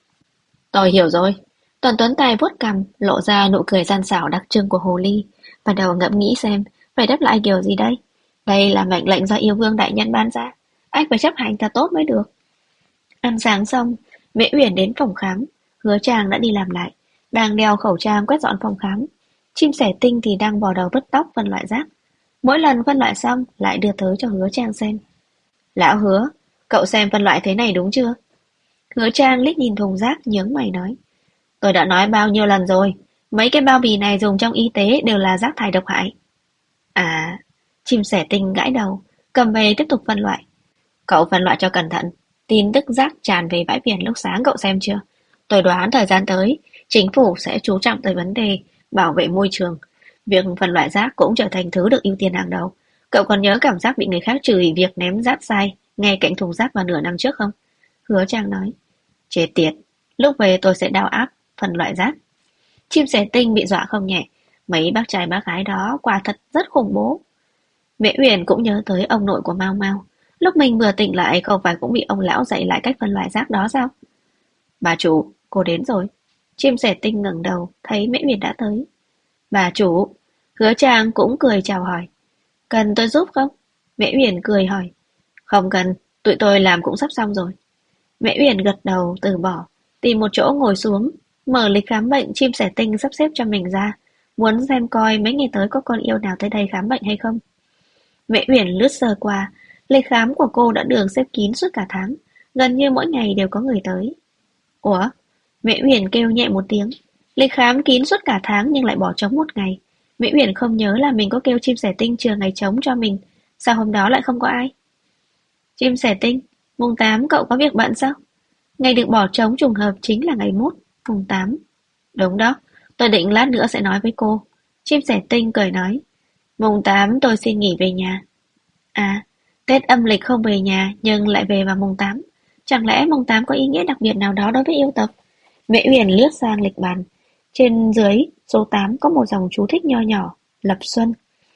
Tôi hiểu rồi. Toàn Tuấn Tài vuốt cằm, lộ ra nụ cười gian xảo đặc trưng của hồ ly, và đầu ngẫm nghĩ xem phải đáp lại kiểu gì đây. Đây là mệnh lệnh do yêu vương đại nhân ban ra, anh phải chấp hành thật tốt mới được. Ăn sáng xong, Mễ Uyển đến phòng khám. Hứa Trang đã đi làm lại, đang đeo khẩu trang quét dọn phòng khám. Chim sẻ tinh thì đang bò đầu vứt tóc phân loại rác. Mỗi lần phân loại xong lại đưa tới cho Hứa Trang xem. Lão Hứa, cậu xem phân loại thế này đúng chưa? Hứa Trang liếc nhìn thùng rác nhướng mày nói. Tôi đã nói bao nhiêu lần rồi, mấy cái bao bì này dùng trong y tế đều là rác thải độc hại. À, chim sẻ tinh gãi đầu, cầm về tiếp tục phân loại. Cậu phân loại cho cẩn thận, tin tức rác tràn về bãi biển lúc sáng cậu xem chưa? Tôi đoán thời gian tới, chính phủ sẽ chú trọng tới vấn đề bảo vệ môi trường. Việc phân loại rác cũng trở thành thứ được ưu tiên hàng đầu. Cậu còn nhớ cảm giác bị người khác chửi việc ném rác sai ngay cạnh thùng rác vào nửa năm trước không? Hứa Trang nói. Chết tiệt, lúc về tôi sẽ đào áp phân loại rác. Chim sẻ tinh bị dọa không nhẹ, mấy bác trai bác gái đó quả thật rất khủng bố. Mễ Uyển cũng nhớ tới ông nội của Mao Mao. Lúc mình vừa tỉnh lại không phải cũng bị ông lão dạy lại cách phân loại rác đó sao? Bà chủ, cô đến rồi. Chim sẻ tinh ngẩng đầu, thấy Mễ Uyển đã tới. Bà chủ, Hứa Trang cũng cười chào hỏi. Cần tôi giúp không? Mễ Uyển cười hỏi. Không cần, tụi tôi làm cũng sắp xong rồi. Mễ Uyển gật đầu từ bỏ, tìm một chỗ ngồi xuống, mở lịch khám bệnh chim sẻ tinh sắp xếp cho mình ra, muốn xem coi mấy ngày tới có con yêu nào tới đây khám bệnh hay không. Mễ Uyển lướt sơ qua, lịch khám của cô đã được xếp kín suốt cả tháng, gần như mỗi ngày đều có người tới. Ủa? Mễ Uyển kêu nhẹ một tiếng, lịch khám kín suốt cả tháng nhưng lại bỏ trống một ngày. Mễ Uyển không nhớ là mình có kêu chim sẻ tinh chừa ngày trống cho mình, sao hôm đó lại không có ai? Chim sẻ tinh, mùng 8 cậu có việc bận sao? Ngày được bỏ trống trùng hợp chính là ngày mốt, mùng 8. Đúng đó, tôi định lát nữa sẽ nói với cô. Chim sẻ tinh cười nói, mùng 8 tôi xin nghỉ về nhà. À, Tết âm lịch không về nhà nhưng lại về vào mùng 8. Chẳng lẽ mùng 8 có ý nghĩa đặc biệt nào đó đối với yêu tộc? Mễ Uyển liếc sang lịch bàn. Trên dưới số 8 có một dòng chú thích nho nhỏ, Lập Xuân.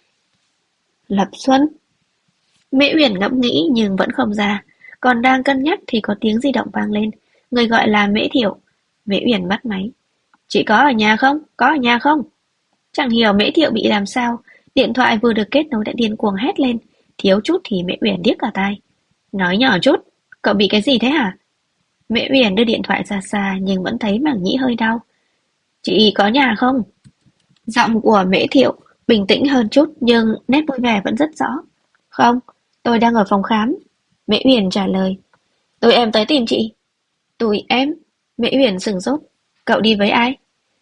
Lập Xuân? Mễ Uyển ngẫm nghĩ nhưng vẫn không ra. Còn đang cân nhắc thì có tiếng di động vang lên. Người gọi là Mễ Thiệu. Mễ Uyển bắt máy. Chị có ở nhà không? Có ở nhà không? Chẳng hiểu Mễ Thiệu bị làm sao. Điện thoại vừa được kết nối đã điên cuồng hét lên. Thiếu chút thì Mễ Uyển điếc cả tai. Nói nhỏ chút. Cậu bị cái gì thế hả? Mễ Uyển đưa điện thoại ra xa nhưng vẫn thấy mảng nhĩ hơi đau. Chị có nhà không? Giọng của Mễ Thiệu bình tĩnh hơn chút nhưng nét vui vẻ vẫn rất rõ. Không, tôi đang ở phòng khám. Mễ Uyển trả lời. Tụi em tới tìm chị. Tụi em? Mễ Uyển sửng sốt. Cậu đi với ai?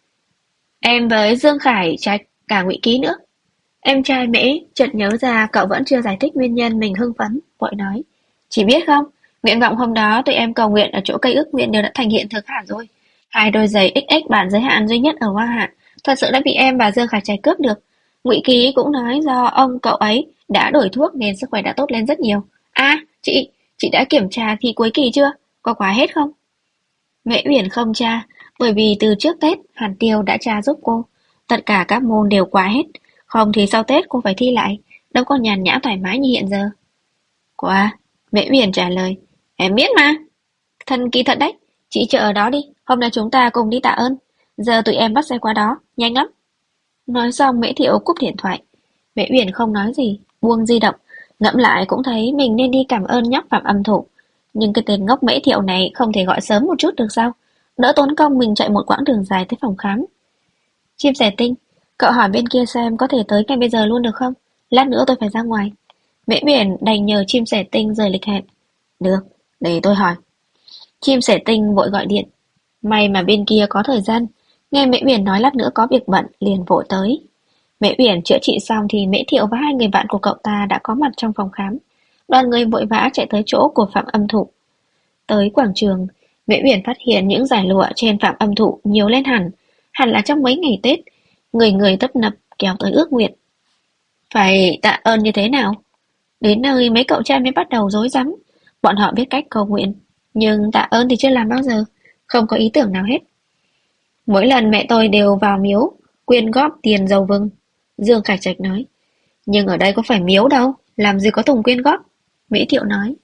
Em với Dương Khải, Trạch, cả Ngụy Ký nữa. Em trai Mễ chợt nhớ ra cậu vẫn chưa giải thích nguyên nhân mình hưng phấn, vội nói. Chỉ biết không, nguyện vọng hôm đó tụi em cầu nguyện ở chỗ cây ước nguyện đều đã thành hiện thực hẳn rồi. Hai đôi giày XX bản giới hạn duy nhất ở Hoa Hạ, thật sự đã bị em và Dương Khải Trạch cướp được. Ngụy Ký cũng nói do ông cậu ấy đã đổi thuốc nên sức khỏe đã tốt lên rất nhiều. À, chị đã kiểm tra thi cuối kỳ chưa? Có quá hết không? Mễ Uyển không tra, bởi vì từ trước Tết Hàn Tiêu đã tra giúp cô. Tất cả các môn đều qua hết, không thì sau Tết cô phải thi lại, đâu có nhàn nhã thoải mái như hiện giờ. Qua, Mễ Uyển trả lời, em biết mà. Thần kỳ thật đấy, chị chờ ở đó đi, hôm nay chúng ta cùng đi tạ ơn. Giờ tụi em bắt xe qua đó, nhanh lắm. Nói xong Mễ Thiệu cúp điện thoại. Mễ Uyển không nói gì, buông di động, ngẫm lại cũng thấy mình nên đi cảm ơn nhóc Phạm Âm Thụ. Nhưng cái tên ngốc Mễ Thiệu này không thể gọi sớm một chút được sao? Đỡ tốn công mình chạy một quãng đường dài tới phòng khám. Chim sẻ tinh, cậu hỏi bên kia xem có thể tới ngay bây giờ luôn được không? Lát nữa tôi phải ra ngoài. Mễ Uyển đành nhờ chim sẻ tinh rời lịch hẹn. Được, để tôi hỏi. Chim sẻ tinh vội gọi điện. May mà bên kia có thời gian. Nghe Mễ Uyển nói lát nữa có việc bận, liền vội tới. Mễ Uyển chữa trị xong thì Mễ Thiệu và hai người bạn của cậu ta đã có mặt trong phòng khám. Đoàn người vội vã chạy tới chỗ của Phạm Âm Thụ. Tới quảng trường, Mễ Uyển phát hiện những dải lụa trên Phạm Âm Thụ nhiều lên hẳn, hẳn là trong mấy ngày Tết, người người tấp nập kéo tới ước nguyện. Phải tạ ơn như thế nào? Đến nơi mấy cậu trai mới bắt đầu rối rắm. Bọn họ biết cách cầu nguyện, nhưng tạ ơn thì chưa làm bao giờ, không có ý tưởng nào hết. Mỗi lần mẹ tôi đều vào miếu, quyên góp tiền dầu vừng. Dương Khải Trạch nói. Nhưng ở đây có phải miếu đâu, làm gì có thùng quyên góp. Mỹ Thiệu nói.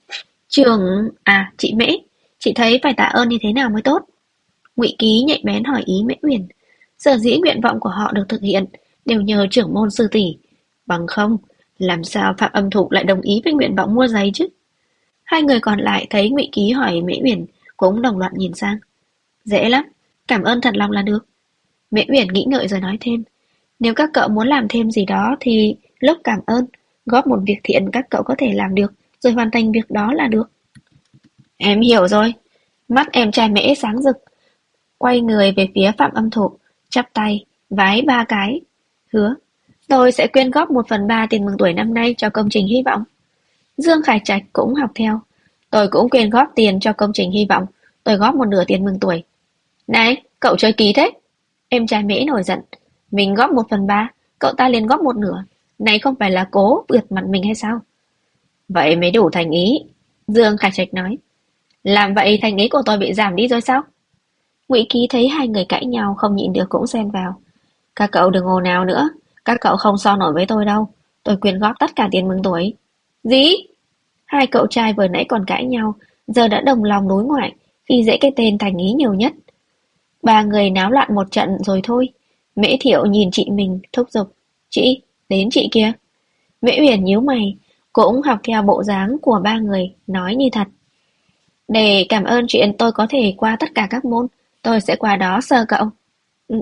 Chị Mễ, chị thấy phải tạ ơn như thế nào mới tốt? Ngụy Ký nhạy bén hỏi ý Mễ Uyển. Sở dĩ nguyện vọng của họ được thực hiện đều nhờ trưởng môn sư tỷ. Bằng không, làm sao Phạm Âm Thụ lại đồng ý với nguyện vọng mua giày chứ? Hai người còn lại thấy Ngụy Ký hỏi Mễ Uyển cũng đồng loạt nhìn sang. Dễ lắm, cảm ơn thật lòng là được. Mễ Uyển nghĩ ngợi rồi nói thêm. Nếu các cậu muốn làm thêm gì đó thì lúc cảm ơn, góp một việc thiện các cậu có thể làm được, rồi hoàn thành việc đó là được. Em hiểu rồi. Mắt em trai Mễ sáng rực, quay người về phía Phạm Âm Thụ, chắp tay, vái ba cái. Hứa, tôi sẽ quyên góp 1/3 tiền mừng tuổi năm nay cho công trình hy vọng. Dương Khải Trạch cũng học theo. Tôi cũng quyên góp tiền cho công trình hy vọng, tôi góp một nửa tiền mừng tuổi. Này, cậu chơi kỳ thế. Em trai Mễ nổi giận. Mình góp 1/3, cậu ta liền góp một nửa. Này không phải là cố bượt mặt mình hay sao? Vậy mới đủ thành ý. Dương Khải Trạch nói. Làm vậy thành ý của tôi bị giảm đi rồi sao? Ngụy Ký thấy hai người cãi nhau không nhịn được cũng xen vào. Các cậu đừng ồn ào nữa, các cậu không so nổi với tôi đâu. Tôi quyên góp tất cả tiền mừng tuổi. Gì? Hai cậu trai vừa nãy còn cãi nhau, giờ đã đồng lòng đối ngoại khi dễ cái tên thành ý nhiều nhất. Ba người náo loạn một trận rồi thôi. Mễ Thiệu nhìn chị mình thúc giục. Chị, đến chị kia. Mễ Uyển nhíu mày, cũng học theo bộ dáng của ba người, nói như thật. Để cảm ơn chuyện tôi có thể qua tất cả các môn, tôi sẽ qua đó sờ cậu. Ừ,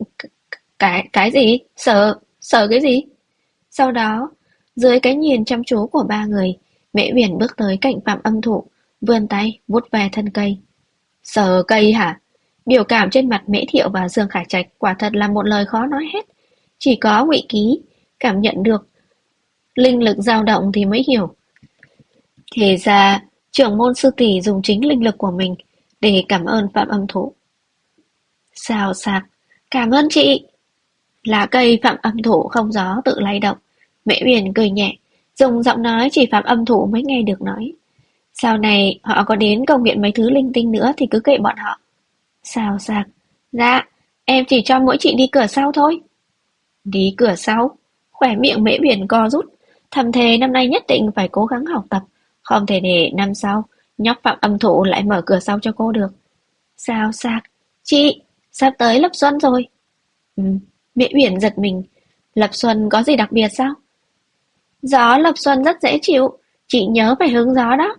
cái gì? Sờ cái gì? Sau đó, dưới cái nhìn chăm chú của ba người, Mễ Uyển bước tới cạnh Phạm Âm Thụ, vươn tay vuốt ve thân cây. Sờ cây hả? Biểu cảm trên mặt Mễ Thiệu và Dương Khải Trạch quả thật là một lời khó nói hết. Chỉ có Ngụy Ký cảm nhận được linh lực dao động thì mới hiểu. Thì ra, trưởng môn sư tỷ dùng chính linh lực của mình để cảm ơn Phạm Âm Thụ. Xào xạc, Cảm ơn chị. Lá cây Phạm Âm Thủ không gió tự lay động. Mễ Uyển cười nhẹ, dùng giọng nói chỉ Phạm Âm Thủ mới nghe được nói. Sau này họ có đến cầu nguyện mấy thứ linh tinh nữa thì cứ kệ bọn họ. Sao sạc? Dạ, em chỉ cho mỗi chị đi cửa sau thôi. Đi cửa sau? Khỏe miệng Mễ Uyển co rút. Thầm thề năm nay nhất định phải cố gắng học tập. Không thể để năm sau nhóc Phạm Âm Thủ lại mở cửa sau cho cô được. Sao sạc? Chị, sắp tới lập xuân rồi. Ừ, Mễ Uyển giật mình. Lập xuân có gì đặc biệt sao? Gió lập xuân rất dễ chịu. Chị nhớ phải hứng gió đó.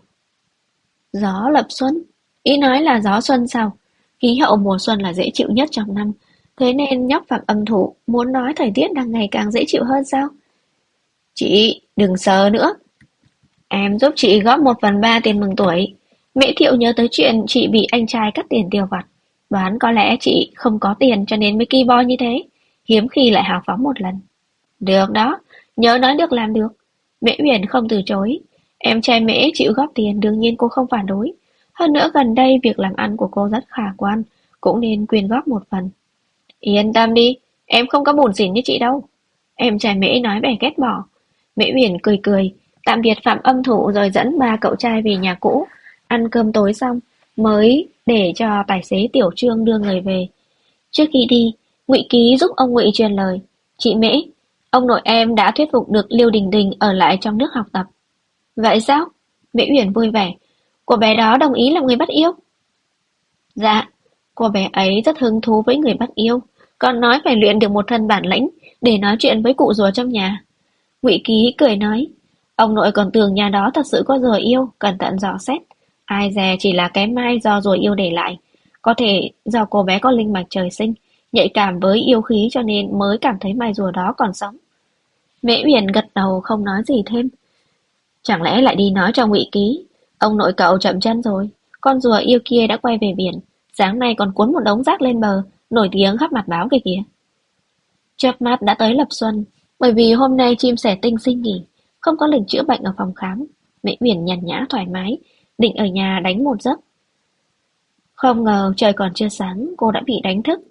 Gió lập xuân? Ý nói là gió xuân sao? Khí hậu mùa xuân là dễ chịu nhất trong năm. Thế nên nhóc Phạm Âm Thủ muốn nói thời tiết đang ngày càng dễ chịu hơn sao? Chị, đừng sờ nữa. Em giúp chị góp 1/3 tiền mừng tuổi. Mẹ Thiệu nhớ tới chuyện chị bị anh trai cắt tiền tiêu vặt. Đoán có lẽ chị không có tiền cho nên mới ki bo như thế. Hiếm khi lại hào phóng một lần. Được đó, nhớ nói được làm được. Mễ Uyển không từ chối. Em trai Mễ chịu góp tiền đương nhiên cô không phản đối. Hơn nữa gần đây việc làm ăn của cô rất khả quan, cũng nên quyên góp một phần. Yên tâm đi, em không có buồn xỉn như chị đâu. Em trai Mễ nói vẻ ghét bỏ. Mễ Uyển cười cười, tạm biệt Phạm Âm Thủ rồi dẫn ba cậu trai về nhà cũ. Ăn cơm tối xong, mới để cho tài xế Tiểu Trương đưa người về. Trước khi đi, Ngụy Ký giúp ông Ngụy truyền lời. Chị Mễ, ông nội em đã thuyết phục được Liêu Đình Đình ở lại trong nước học tập. Vậy sao? Mễ Uyển vui vẻ. Cô bé đó đồng ý làm người bắt yêu. Dạ, cô bé ấy rất hứng thú với người bắt yêu, còn nói phải luyện được một thân bản lĩnh để nói chuyện với cụ rùa trong nhà. Ngụy Ký cười nói, ông nội còn tưởng nhà đó thật sự có rùa yêu, cẩn thận dò xét. Ai dè chỉ là cái mai do rùa yêu để lại. Có thể do cô bé có linh mạch trời sinh, nhạy cảm với yêu khí cho nên mới cảm thấy mai rùa đó còn sống. Mễ Uyển gật đầu không nói gì thêm. Chẳng lẽ lại đi nói cho Ngụy Ký, ông nội cậu chậm chân rồi, con rùa yêu kia đã quay về biển, sáng nay còn cuốn một đống rác lên bờ, nổi tiếng khắp mặt báo kìa kìa. Chớp mắt đã tới lập xuân, bởi vì hôm nay chim sẻ tinh xin nghỉ, không có lịch chữa bệnh ở phòng khám. Mễ Uyển nhàn nhã thoải mái, định ở nhà đánh một giấc. Không ngờ trời còn chưa sáng, cô đã bị đánh thức.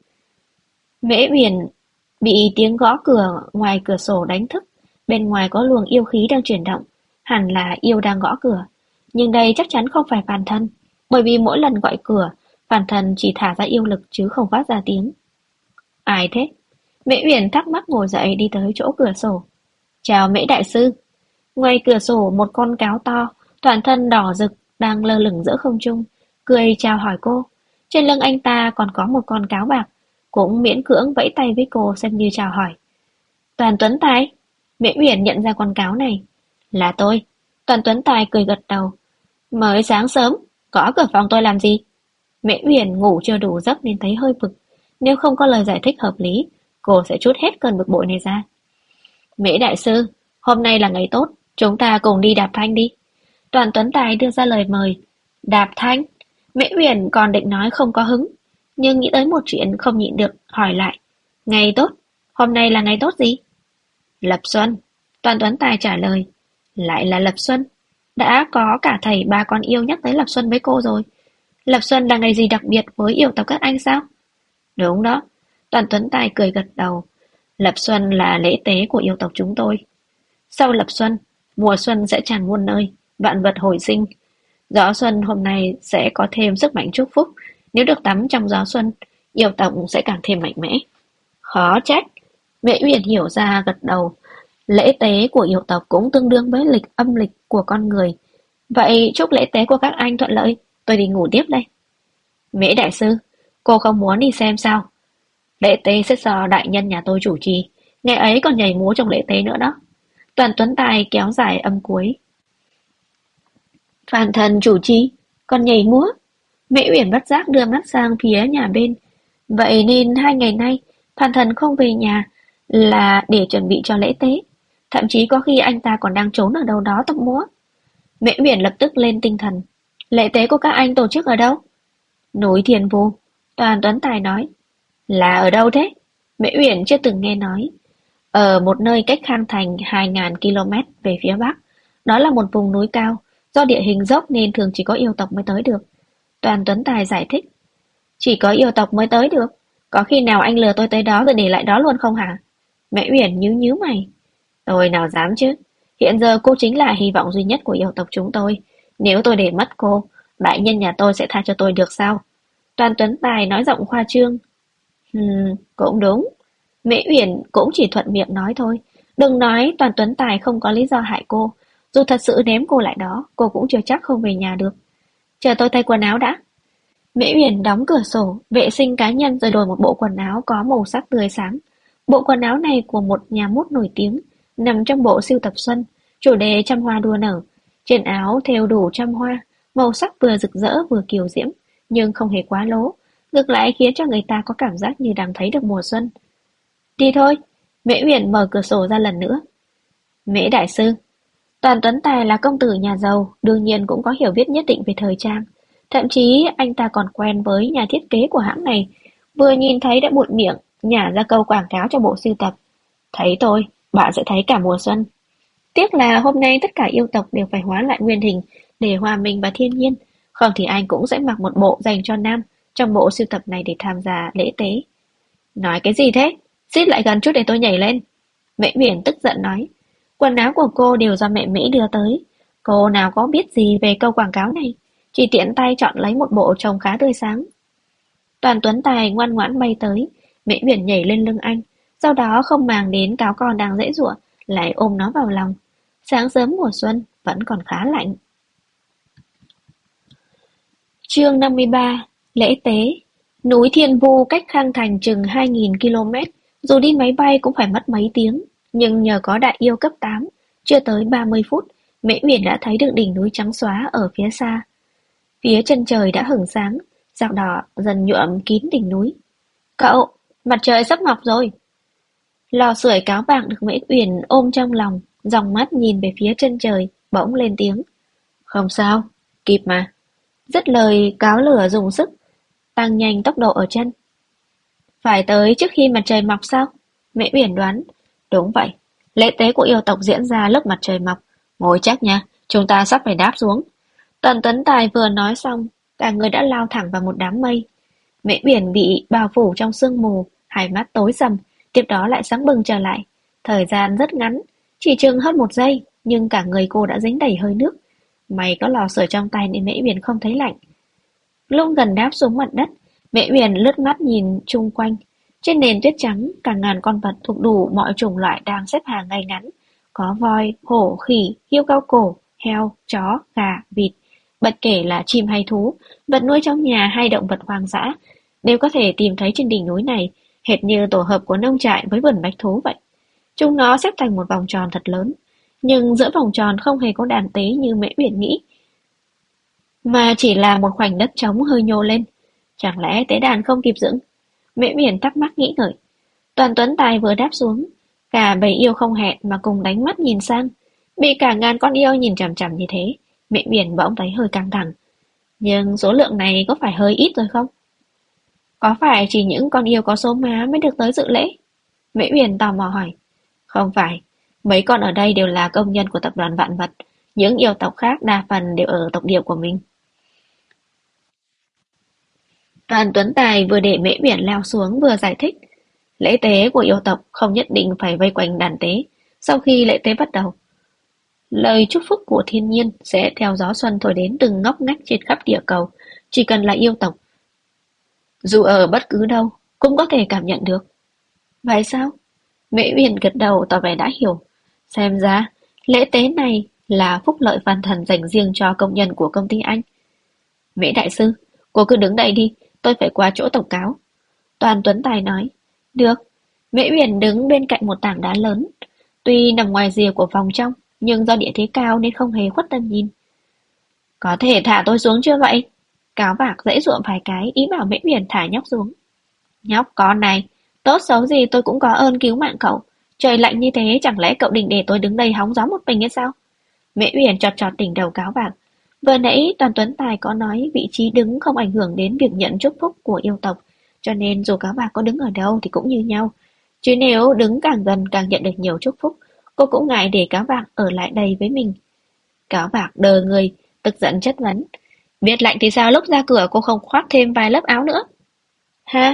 Mễ Uyển bị tiếng gõ cửa ngoài cửa sổ đánh thức, bên ngoài có luồng yêu khí đang chuyển động, hẳn là yêu đang gõ cửa. Nhưng đây chắc chắn không phải phản thân, bởi vì mỗi lần gọi cửa, phản thân chỉ thả ra yêu lực chứ không phát ra tiếng. Ai thế? Mễ Uyển thắc mắc ngồi dậy đi tới chỗ cửa sổ. Chào Mễ đại sư. Ngoài cửa sổ một con cáo to, toàn thân đỏ rực đang lơ lửng giữa không trung, cười chào hỏi cô. Trên lưng anh ta còn có một con cáo bạc, cũng miễn cưỡng vẫy tay với cô xem như chào hỏi. Toàn Tuấn Tài. Mễ Uyển nhận ra con cáo này. Là tôi. Toàn Tuấn Tài cười gật đầu. Mới sáng sớm, gõ cửa phòng tôi làm gì? Mễ Uyển ngủ chưa đủ giấc nên thấy hơi bực. Nếu không có lời giải thích hợp lý, cô sẽ trút hết cơn bực bội này ra. Mễ đại sư, hôm nay là ngày tốt, chúng ta cùng đi đạp thanh đi. Toàn Tuấn Tài đưa ra lời mời. Đạp thanh? Mễ Uyển còn định nói không có hứng, nhưng nghĩ tới một chuyện không nhịn được, hỏi lại. Ngày tốt? Hôm nay là ngày tốt gì? Lập xuân. Toàn Tuấn Tài trả lời. Lại là Lập xuân. Đã có cả thầy ba con yêu nhắc tới Lập xuân với cô rồi. Lập xuân là ngày gì đặc biệt với yêu tộc các anh sao? Đúng đó. Toàn Tuấn Tài cười gật đầu. Lập xuân là lễ tế của yêu tộc chúng tôi. Sau Lập xuân, mùa xuân sẽ tràn muôn nơi, vạn vật hồi sinh. Gió xuân hôm nay sẽ có thêm sức mạnh chúc phúc. Nếu được tắm trong gió xuân, yêu tộc sẽ càng thêm mạnh mẽ. Khó trách. Mễ Uyển hiểu ra gật đầu. Lễ tế của yêu tộc cũng tương đương với lịch âm lịch của con người. Vậy chúc lễ tế của các anh thuận lợi, tôi đi ngủ tiếp đây. Mễ đại sư, cô không muốn đi xem sao? Lễ tế sẽ do đại nhân nhà tôi chủ trì, ngày ấy còn nhảy múa trong lễ tế nữa đó. Toàn Tuấn Tài kéo dài âm cuối. Phản thần chủ trì, còn nhảy múa? Mễ Uyển bất giác đưa mắt sang phía nhà bên. Vậy nên 2 ngày nay, Phản thần không về nhà là để chuẩn bị cho lễ tế. Thậm chí có khi anh ta còn đang trốn ở đâu đó tập múa. Mễ Uyển lập tức lên tinh thần. Lễ tế của các anh tổ chức ở đâu? Núi Thiền Vu. Toàn Tuấn Tài nói. Là ở đâu thế? Mễ Uyển chưa từng nghe nói. Ở một nơi cách Khang Thành 2.000 km về phía bắc. Đó là một vùng núi cao. Do địa hình dốc nên thường chỉ có yêu tộc mới tới được. Toàn Tuấn Tài giải thích. Chỉ có yêu tộc mới tới được. Có khi nào anh lừa tôi tới đó rồi để lại đó luôn không hả? Mễ Uyển nhíu nhíu mày. Tôi nào dám chứ. Hiện giờ cô chính là hy vọng duy nhất của yêu tộc chúng tôi. Nếu tôi để mất cô, đại nhân nhà tôi sẽ tha cho tôi được sao? Toàn Tuấn Tài nói giọng khoa trương. Cũng đúng. Mễ Uyển cũng chỉ thuận miệng nói thôi. Đừng nói Toàn Tuấn Tài không có lý do hại cô. Dù thật sự ném cô lại đó, cô cũng chưa chắc không về nhà được. Chờ tôi thay quần áo đã. Mễ Uyển đóng cửa sổ, vệ sinh cá nhân rồi đổi một bộ quần áo có màu sắc tươi sáng. Bộ quần áo này của một nhà mốt nổi tiếng, nằm trong bộ sưu tập xuân, chủ đề trăm hoa đua nở. Trên áo thêu đủ trăm hoa, màu sắc vừa rực rỡ vừa kiều diễm, nhưng không hề quá lố, ngược lại khiến cho người ta có cảm giác như đang thấy được mùa xuân. Đi thôi, Mễ Uyển mở cửa sổ ra lần nữa. Mễ đại sư, Toàn Tuấn Tài là công tử nhà giàu, đương nhiên cũng có hiểu biết nhất định về thời trang. Thậm chí anh ta còn quen với nhà thiết kế của hãng này, vừa nhìn thấy đã buột miệng, nhả ra câu quảng cáo cho bộ sưu tập. Thấy tôi, bạn sẽ thấy cả mùa xuân. Tiếc là hôm nay tất cả yêu tộc đều phải hóa lại nguyên hình để hòa mình vào thiên nhiên, không thì anh cũng sẽ mặc một bộ dành cho nam trong bộ sưu tập này để tham gia lễ tế. Nói cái gì thế? Xít lại gần chút để tôi nhảy lên. Mễ Uyển tức giận nói. Quần áo của cô đều do mẹ Mỹ đưa tới. Cô nào có biết gì về câu quảng cáo này, chỉ tiện tay chọn lấy một bộ trông khá tươi sáng. Toàn Tuấn Tài ngoan ngoãn bay tới, Mễ Uyển nhảy lên lưng anh, sau đó không màng đến cáo con đang giãy giụa, lại ôm nó vào lòng. Sáng sớm mùa xuân vẫn còn khá lạnh. Chương 53. Lễ tế. Núi Thiên Vu cách Khang Thành chừng 2.000 km, dù đi máy bay cũng phải mất mấy tiếng, nhưng nhờ có đại yêu cấp 8, chưa tới 30 phút, Mễ Uyển đã thấy được đỉnh núi trắng xóa ở phía xa. Phía chân trời đã hửng sáng, sao đỏ dần nhuộm kín đỉnh núi. Cậu, mặt trời sắp mọc rồi. Lò sưởi cáo bạc được Mễ Uyển ôm trong lòng, dòng mắt nhìn về phía chân trời, bỗng lên tiếng. Không sao, kịp mà. Dứt lời cáo lửa dùng sức, tăng nhanh tốc độ ở chân. Phải tới trước khi mặt trời mọc sao? Mễ Uyển đoán. Đúng vậy, lễ tế của yêu tộc diễn ra lúc mặt trời mọc. Ngồi chắc nha, chúng ta sắp phải đáp xuống. Tần Tấn Tài vừa nói xong, cả người đã lao thẳng vào một đám mây. Mễ Uyển bị bao phủ trong sương mù, hai mắt tối sầm, tiếp đó lại sáng bừng trở lại. Thời gian rất ngắn, chỉ chừng hơn 1 giây, nhưng cả người cô đã dính đầy hơi nước. May có lò sưởi trong tay nên Mễ Uyển không thấy lạnh. Lúc gần đáp xuống mặt đất, Mễ Uyển lướt mắt nhìn chung quanh. Trên nền tuyết trắng, cả ngàn con vật thuộc đủ mọi chủng loại đang xếp hàng ngay ngắn. Có voi, hổ, khỉ, hươu cao cổ, heo, chó, gà, vịt. Bất kể là chim hay thú, vật nuôi trong nhà hay động vật hoang dã, đều có thể tìm thấy trên đỉnh núi này, hệt như tổ hợp của nông trại với vườn bách thú vậy. Chúng nó xếp thành một vòng tròn thật lớn, nhưng giữa vòng tròn không hề có đàn tế như Mễ Uyển nghĩ, mà chỉ là một khoảnh đất trống hơi nhô lên. Chẳng lẽ tế đàn không kịp dựng? Mễ Uyển thắc mắc nghĩ ngợi. Toàn Tuấn Tài vừa đáp xuống, cả bầy yêu không hẹn mà cùng đánh mắt nhìn sang. Bị cả ngàn con yêu nhìn chằm chằm như thế, Mễ Uyển bỗng thấy hơi căng thẳng. Nhưng số lượng này có phải hơi ít rồi không? Có phải chỉ những con yêu có số má mới được tới dự lễ? Mễ Uyển tò mò hỏi. Không phải, mấy con ở đây đều là công nhân của tập đoàn Vạn Vật, những yêu tộc khác đa phần đều ở tộc địa của mình. Đoàn Tuấn Tài vừa để Mễ Uyển leo xuống vừa giải thích. Lễ tế của yêu tộc không nhất định phải vây quanh đàn tế. Sau khi lễ tế bắt đầu, lời chúc phúc của thiên nhiên sẽ theo gió xuân thổi đến từng ngóc ngách trên khắp địa cầu. Chỉ cần là yêu tộc, dù ở bất cứ đâu, cũng có thể cảm nhận được. Vậy sao? Mễ Uyển gật đầu tỏ vẻ đã hiểu. Xem ra, lễ tế này là phúc lợi văn thần dành riêng cho công nhân của công ty anh. Mễ đại sư, cô cứ đứng đây đi, tôi phải qua chỗ tổng cáo. Toàn Tuấn Tài nói. Được. Mễ Uyển đứng bên cạnh một tảng đá lớn. Tuy nằm ngoài rìa của phòng trong, nhưng do địa thế cao nên không hề khuất tầm nhìn. Có thể thả tôi xuống chưa vậy? Cáo bạc dãy ruộng vài cái, ý bảo Mễ Uyển thả nhóc xuống. Nhóc con này, tốt xấu gì tôi cũng có ơn cứu mạng cậu. Trời lạnh như thế, chẳng lẽ cậu định để tôi đứng đây hóng gió một mình hay sao? Mễ Uyển chọt chọt đỉnh đầu cáo bạc. Vừa nãy Toàn Tuấn Tài có nói vị trí đứng không ảnh hưởng đến việc nhận chúc phúc của yêu tộc, cho nên dù cáo bạc có đứng ở đâu thì cũng như nhau. Chứ nếu đứng càng gần càng nhận được nhiều chúc phúc, cô cũng ngại để cáo bạc ở lại đây với mình. Cáo bạc đờ người, tức giận chất vấn. Biết lạnh thì sao lúc ra cửa cô không khoác thêm vài lớp áo nữa? Ha?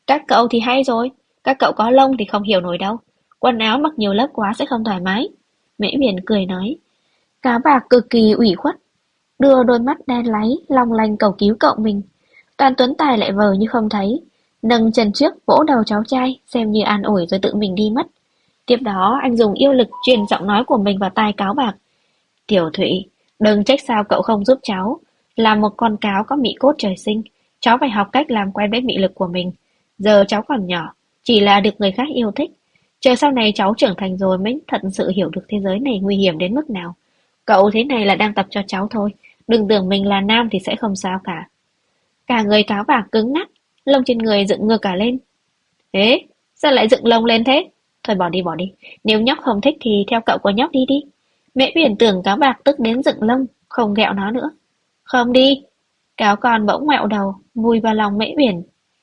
Các cậu thì hay rồi, các cậu có lông thì không hiểu nổi đâu. Quần áo mặc nhiều lớp quá sẽ không thoải mái. Mễ Huyền cười nói. Cáo bạc cực kỳ ủy khuất, đưa đôi mắt đen láy long lanh cầu cứu cậu mình. Toàn Tuấn Tài lại vờ như không thấy, nâng chân trước vỗ đầu cháu trai, xem như an ủi rồi tự mình đi mất. Tiếp đó anh dùng yêu lực truyền giọng nói của mình vào tai cáo bạc. Tiểu Thụy, đừng trách sao cậu không giúp cháu. Là một con cáo có mị cốt trời sinh, cháu phải học cách làm quen với mị lực của mình. Giờ cháu còn nhỏ, chỉ là được người khác yêu thích. Chờ sau này cháu trưởng thành rồi mới thật sự hiểu được thế giới này nguy hiểm đến mức nào. Cậu thế này là đang tập cho cháu thôi, đừng tưởng mình là nam thì sẽ không sao cả. Cả người cáo bạc cứng ngắc, lông trên người dựng ngược cả lên. Thế, sao lại dựng lông lên thế? Thôi bỏ đi, nếu nhóc không thích thì theo cậu của nhóc đi đi. Mẹ Uyển tưởng cáo bạc tức đến dựng lông, không ghẹo nó nữa. Không đi, cáo con bỗng ngoẹo đầu, vùi vào lòng Mễ Uyển.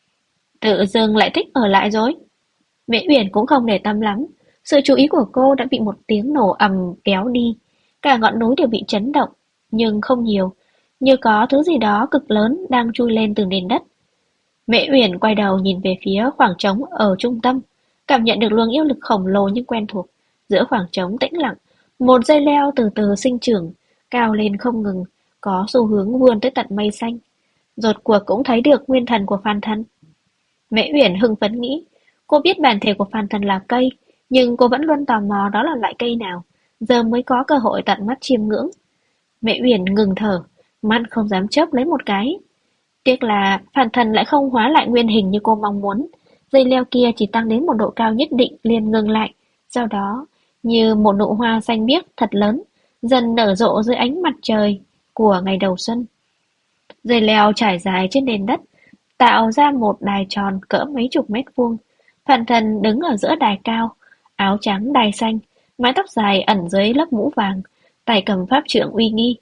Tự dưng lại thích ở lại rồi. Mễ Uyển cũng không để tâm lắm, sự chú ý của cô đã bị một tiếng nổ ầm kéo đi. Cả ngọn núi đều bị chấn động, nhưng không nhiều, như có thứ gì đó cực lớn đang chui lên từ nền đất. Mễ Uyển quay đầu nhìn về phía khoảng trống ở trung tâm, cảm nhận được luồng yêu lực khổng lồ nhưng quen thuộc. Giữa khoảng trống tĩnh lặng, một dây leo từ từ sinh trưởng, cao lên không ngừng, có xu hướng vươn tới tận mây xanh. Rốt cuộc cũng thấy được nguyên thần của Phan Thân. Mễ Uyển hưng phấn nghĩ, cô biết bản thể của Phan Thân là cây, nhưng cô vẫn luôn tò mò đó là loại cây nào, giờ mới có cơ hội tận mắt chiêm ngưỡng. Mễ Uyển ngừng thở, mắt không dám chớp lấy một cái. Tiếc là Phan Thân lại không hóa lại nguyên hình như cô mong muốn. Dây leo kia chỉ tăng đến một độ cao nhất định liền ngừng lại. Sau đó, như một nụ hoa xanh biếc thật lớn, dần nở rộ dưới ánh mặt trời của ngày đầu xuân. Dây leo trải dài trên nền đất, tạo ra một đài tròn cỡ mấy chục mét vuông. Phan Thân đứng ở giữa đài cao, áo trắng đai xanh, mái tóc dài ẩn dưới lớp mũ vàng, tay cầm pháp trượng uy nghi.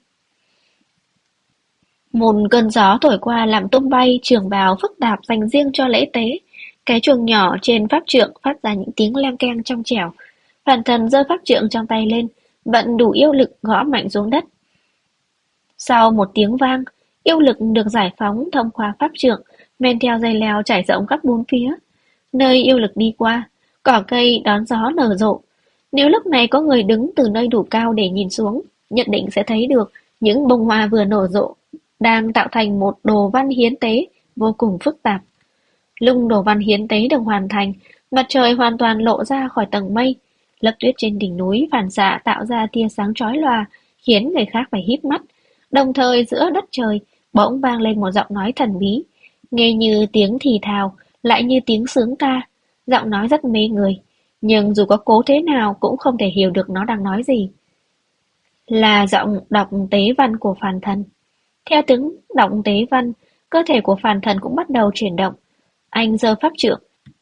Một cơn gió thổi qua làm tung bay trường bào phức tạp dành riêng cho lễ tế. Cái chuông nhỏ trên pháp trượng phát ra những tiếng leng keng trong trẻo. Phản Thần giơ pháp trượng trong tay lên, vận đủ yêu lực gõ mạnh xuống đất. Sau một tiếng vang, yêu lực được giải phóng thông qua pháp trượng, men theo dây leo trải rộng khắp bốn phía. Nơi yêu lực đi qua, cỏ cây đón gió nở rộ. Nếu lúc này có người đứng từ nơi đủ cao để nhìn xuống, nhận định sẽ thấy được những bông hoa vừa nở rộ đang tạo thành một đồ văn hiến tế vô cùng phức tạp. Lúc đồ văn hiến tế được hoàn thành, mặt trời hoàn toàn lộ ra khỏi tầng mây. Lớp tuyết trên đỉnh núi phản xạ tạo ra tia sáng chói lòa, khiến người khác phải híp mắt. Đồng thời giữa đất trời bỗng vang lên một giọng nói thần bí, nghe như tiếng thì thào, lại như tiếng sướng ca. Giọng nói rất mê người, nhưng dù có cố thế nào cũng không thể hiểu được nó đang nói gì. Là giọng đọc tế văn của phàn thần. Theo tiếng đọc tế văn, cơ thể của phàn thần cũng bắt đầu chuyển động. Anh giơ pháp trượng,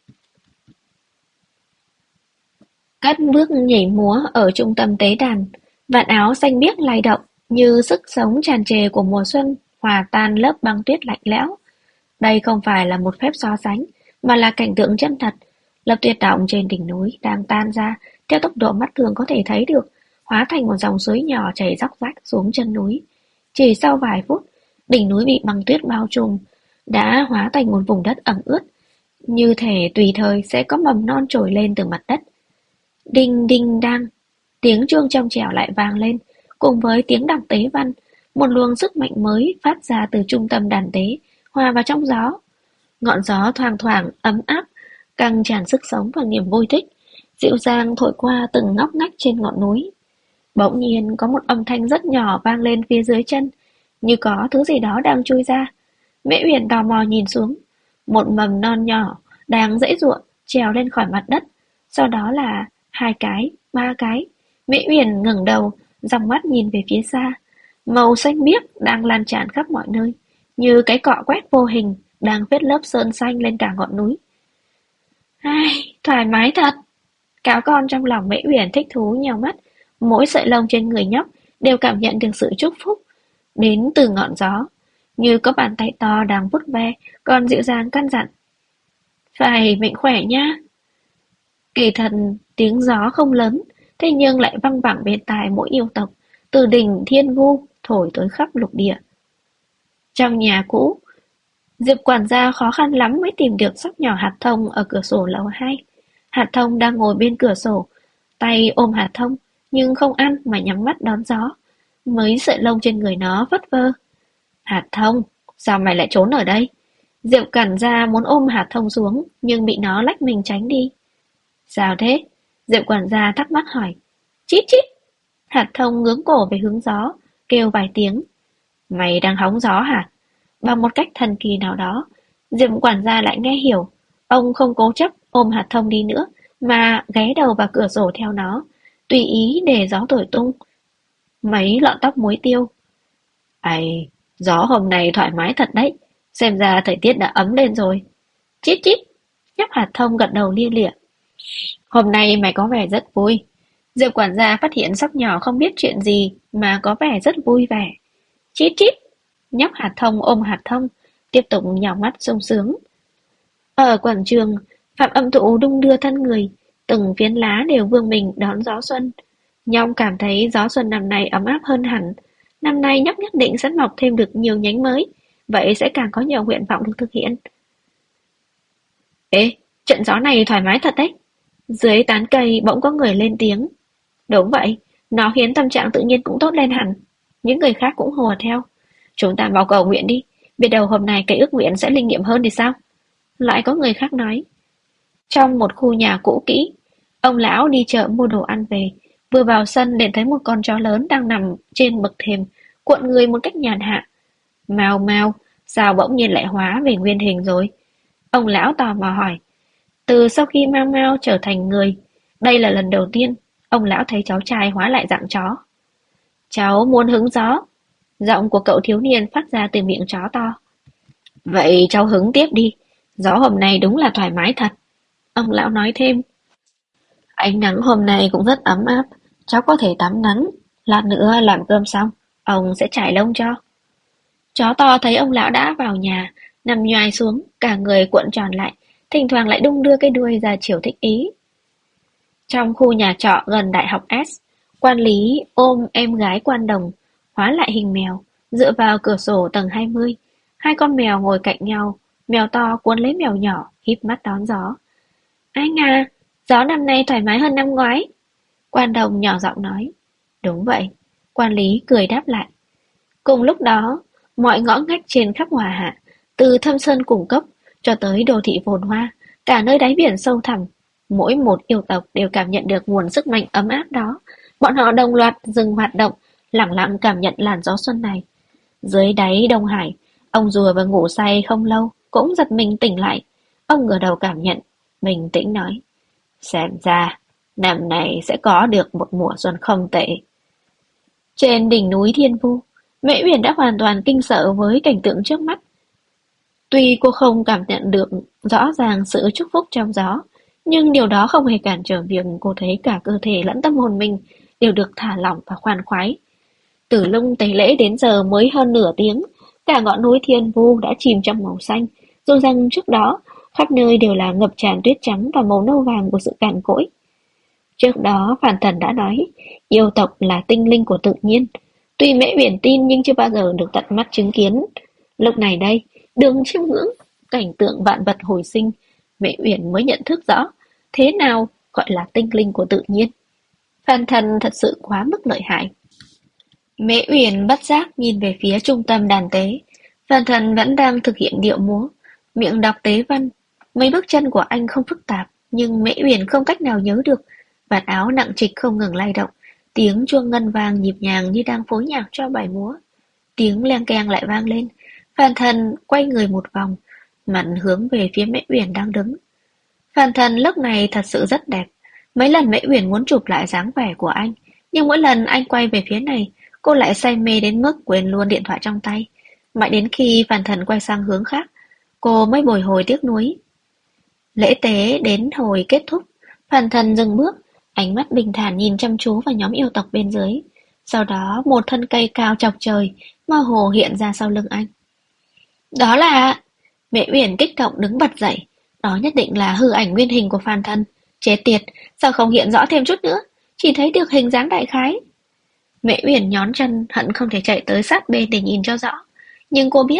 cất bước nhảy múa ở trung tâm tế đàn. Vạt áo xanh biếc lay động, như sức sống tràn trề của mùa xuân hòa tan lớp băng tuyết lạnh lẽo. Đây không phải là một phép so sánh, mà là cảnh tượng chân thật. Lớp tuyết động trên đỉnh núi đang tan ra theo tốc độ mắt thường có thể thấy được, hóa thành một dòng suối nhỏ chảy róc rách xuống chân núi. Chỉ sau vài phút, đỉnh núi bị băng tuyết bao trùm, đã hóa thành một vùng đất ẩm ướt, như thể tùy thời sẽ có mầm non trồi lên từ mặt đất. Đinh đinh đang, tiếng chuông trong trẻo lại vang lên, cùng với tiếng đọc tế văn, một luồng sức mạnh mới phát ra từ trung tâm đàn tế, hòa vào trong gió. Ngọn gió thoang thoảng, ấm áp, căng tràn sức sống và niềm vui thích, dịu dàng thổi qua từng ngóc ngách trên ngọn núi. Bỗng nhiên có một âm thanh rất nhỏ vang lên phía dưới chân, như có thứ gì đó đang chui ra. Mễ Uyển tò mò nhìn xuống, một mầm non nhỏ đang giãy giụa trèo lên khỏi mặt đất, sau đó là 2 cái, 3 cái. Mễ Uyển ngẩng đầu, dòng mắt nhìn về phía xa, màu xanh biếc đang lan tràn khắp mọi nơi, như cái cọ quét vô hình đang vết lớp sơn xanh lên cả ngọn núi. Ai, thoải mái thật. Cáo con trong lòng Mễ Uyển thích thú nhào mắt, mỗi sợi lông trên người nhóc đều cảm nhận được sự chúc phúc đến từ ngọn gió, như có bàn tay to đang vuốt ve, còn dịu dàng căn dặn. Phải mạnh khỏe nha. Kỳ thật, tiếng gió không lớn, thế nhưng lại văng vẳng bên tai mỗi yêu tộc, từ đỉnh Thiên Vu thổi tới khắp lục địa. Trong nhà cũ, Diệp quản gia khó khăn lắm mới tìm được sóc nhỏ hạt thông ở cửa sổ lầu 2. Hạt thông đang ngồi bên cửa sổ, tay ôm hạt thông, nhưng không ăn mà nhắm mắt đón gió. Mấy sợi lông trên người nó vất vơ. Hạt thông, sao mày lại trốn ở đây? Diệp quản gia muốn ôm hạt thông xuống, nhưng bị nó lách mình tránh đi. Sao thế? Diệp quản gia thắc mắc hỏi. Chít chít. Hạt thông nghướng cổ về hướng gió, kêu vài tiếng. Mày đang hóng gió hả? Bằng một cách thần kỳ nào đó, Diệp quản gia lại nghe hiểu. Ông không cố chấp ôm hạt thông đi nữa, mà ghé đầu vào cửa sổ theo nó, tùy ý để gió thổi tung. Mấy lọn tóc muối tiêu. Ây, gió hôm nay thoải mái thật đấy, xem ra thời tiết đã ấm lên rồi. Chít chít, nhóc hạt thông gật đầu lia lịa. Hôm nay mày có vẻ rất vui. Diệp quản gia phát hiện sóc nhỏ không biết chuyện gì mà có vẻ rất vui vẻ. Chít chít, nhóc hạt thông ôm hạt thông, tiếp tục nhào mắt sung sướng. Ở quảng trường, Phạm Âm Thụ đung đưa thân người, từng phiến lá đều vươn mình đón gió xuân. Nhong cảm thấy gió xuân năm nay ấm áp hơn hẳn. Năm nay nhóc nhất định sẽ mọc thêm được nhiều nhánh mới, vậy sẽ càng có nhiều nguyện vọng được thực hiện. Ê, trận gió này thoải mái thật đấy. Dưới tán cây bỗng có người lên tiếng. Đúng vậy, nó khiến tâm trạng tự nhiên cũng tốt lên hẳn. Những người khác cũng hùa theo. Chúng ta vào cầu nguyện đi, biết đầu hôm nay cái ước nguyện sẽ linh nghiệm hơn thì sao? Lại có người khác nói. Trong một khu nhà cũ kỹ, ông lão đi chợ mua đồ ăn về, vừa vào sân liền thấy một con chó lớn đang nằm trên bậc thềm, cuộn người một cách nhàn hạ. Mau mau, sao bỗng nhiên lại hóa về nguyên hình rồi? Ông lão tò mò hỏi. Từ sau khi Mau Mau trở thành người, đây là lần đầu tiên ông lão thấy cháu trai hóa lại dạng chó. Cháu muốn hứng gió. Giọng của cậu thiếu niên phát ra từ miệng chó to. Vậy cháu hứng tiếp đi, gió hôm nay đúng là thoải mái thật. Ông lão nói thêm. Ánh nắng hôm nay cũng rất ấm áp, cháu có thể tắm nắng. Lát nữa làm cơm xong, ông sẽ trải lông cho. Chó to thấy ông lão đã vào nhà, nằm nhoài xuống, cả người cuộn tròn lại, thỉnh thoảng lại đung đưa cái đuôi ra chiều thích ý. Trong khu nhà trọ gần Đại học S, quan lý ôm em gái quan đồng, hóa lại hình mèo, dựa vào cửa sổ tầng 20. Hai con mèo ngồi cạnh nhau, mèo to cuốn lấy mèo nhỏ, híp mắt đón gió. Anh à, gió năm nay thoải mái hơn năm ngoái. Quan đồng nhỏ giọng nói. Đúng vậy, quan lý cười đáp lại. Cùng lúc đó, mọi ngõ ngách trên khắp Hòa Hạ, từ thâm sơn cung cấp cho tới đô thị phồn hoa, cả nơi đáy biển sâu thẳm, mỗi một yêu tộc đều cảm nhận được nguồn sức mạnh ấm áp đó. Bọn họ đồng loạt dừng hoạt động, lặng lặng cảm nhận làn gió xuân này. Dưới đáy Đông Hải, ông rùa vừa ngủ say không lâu, cũng giật mình tỉnh lại. Ông ngửa đầu cảm nhận, bình tĩnh nói. Xem ra, năm nay sẽ có được một mùa xuân không tệ. Trên đỉnh núi Thiên Vu, Mễ Uyển đã hoàn toàn kinh sợ với cảnh tượng trước mắt. Tuy cô không cảm nhận được rõ ràng sự chúc phúc trong gió, nhưng điều đó không hề cản trở việc cô thấy cả cơ thể lẫn tâm hồn mình đều được thả lỏng và khoan khoái. Từ lúc tế lễ đến giờ mới hơn nửa tiếng, cả ngọn núi Thiên Vu đã chìm trong màu xanh, dù rằng trước đó khắp nơi đều là ngập tràn tuyết trắng và màu nâu vàng của sự cằn cỗi. Trước đó Phàn Thần đã nói, yêu tộc là tinh linh của tự nhiên. Tuy Mễ Uyển tin nhưng chưa bao giờ được tận mắt chứng kiến. Lúc này đây, đường chiêm ngưỡng cảnh tượng vạn vật hồi sinh, Mễ Uyển mới nhận thức rõ thế nào gọi là tinh linh của tự nhiên. Phàn Thần thật sự quá mức lợi hại. Mễ Uyển bất giác nhìn về phía trung tâm đàn tế. Phàn Thần vẫn đang thực hiện điệu múa, miệng đọc tế văn. Mấy bước chân của anh không phức tạp, nhưng Mễ Uyển không cách nào nhớ được. Vạt áo nặng trịch không ngừng lay động, tiếng chuông ngân vang nhịp nhàng như đang phối nhạc cho bài múa. Tiếng leng keng lại vang lên. Phàn Thần quay người một vòng, mặt hướng về phía Mễ Uyển đang đứng. Phàn Thần lúc này thật sự rất đẹp. Mấy lần Mễ Uyển muốn chụp lại dáng vẻ của anh, nhưng mỗi lần anh quay về phía này, cô lại say mê đến mức quên luôn điện thoại trong tay. Mãi đến khi Phàn Thần quay sang hướng khác, cô mới bồi hồi tiếc nuối. Lễ tế đến hồi kết thúc, Phàn Thần dừng bước, ánh mắt bình thản nhìn chăm chú vào nhóm yêu tộc bên dưới. Sau đó một thân cây cao chọc trời, mơ hồ hiện ra sau lưng anh. Đó là... Mễ Uyển kích động đứng bật dậy. Đó nhất định là hư ảnh nguyên hình của Phàn Thần. Chết tiệt, sao không hiện rõ thêm chút nữa? Chỉ thấy được hình dáng đại khái. Mễ Uyển nhón chân, hận không thể chạy tới sát bên để nhìn cho rõ. Nhưng cô biết,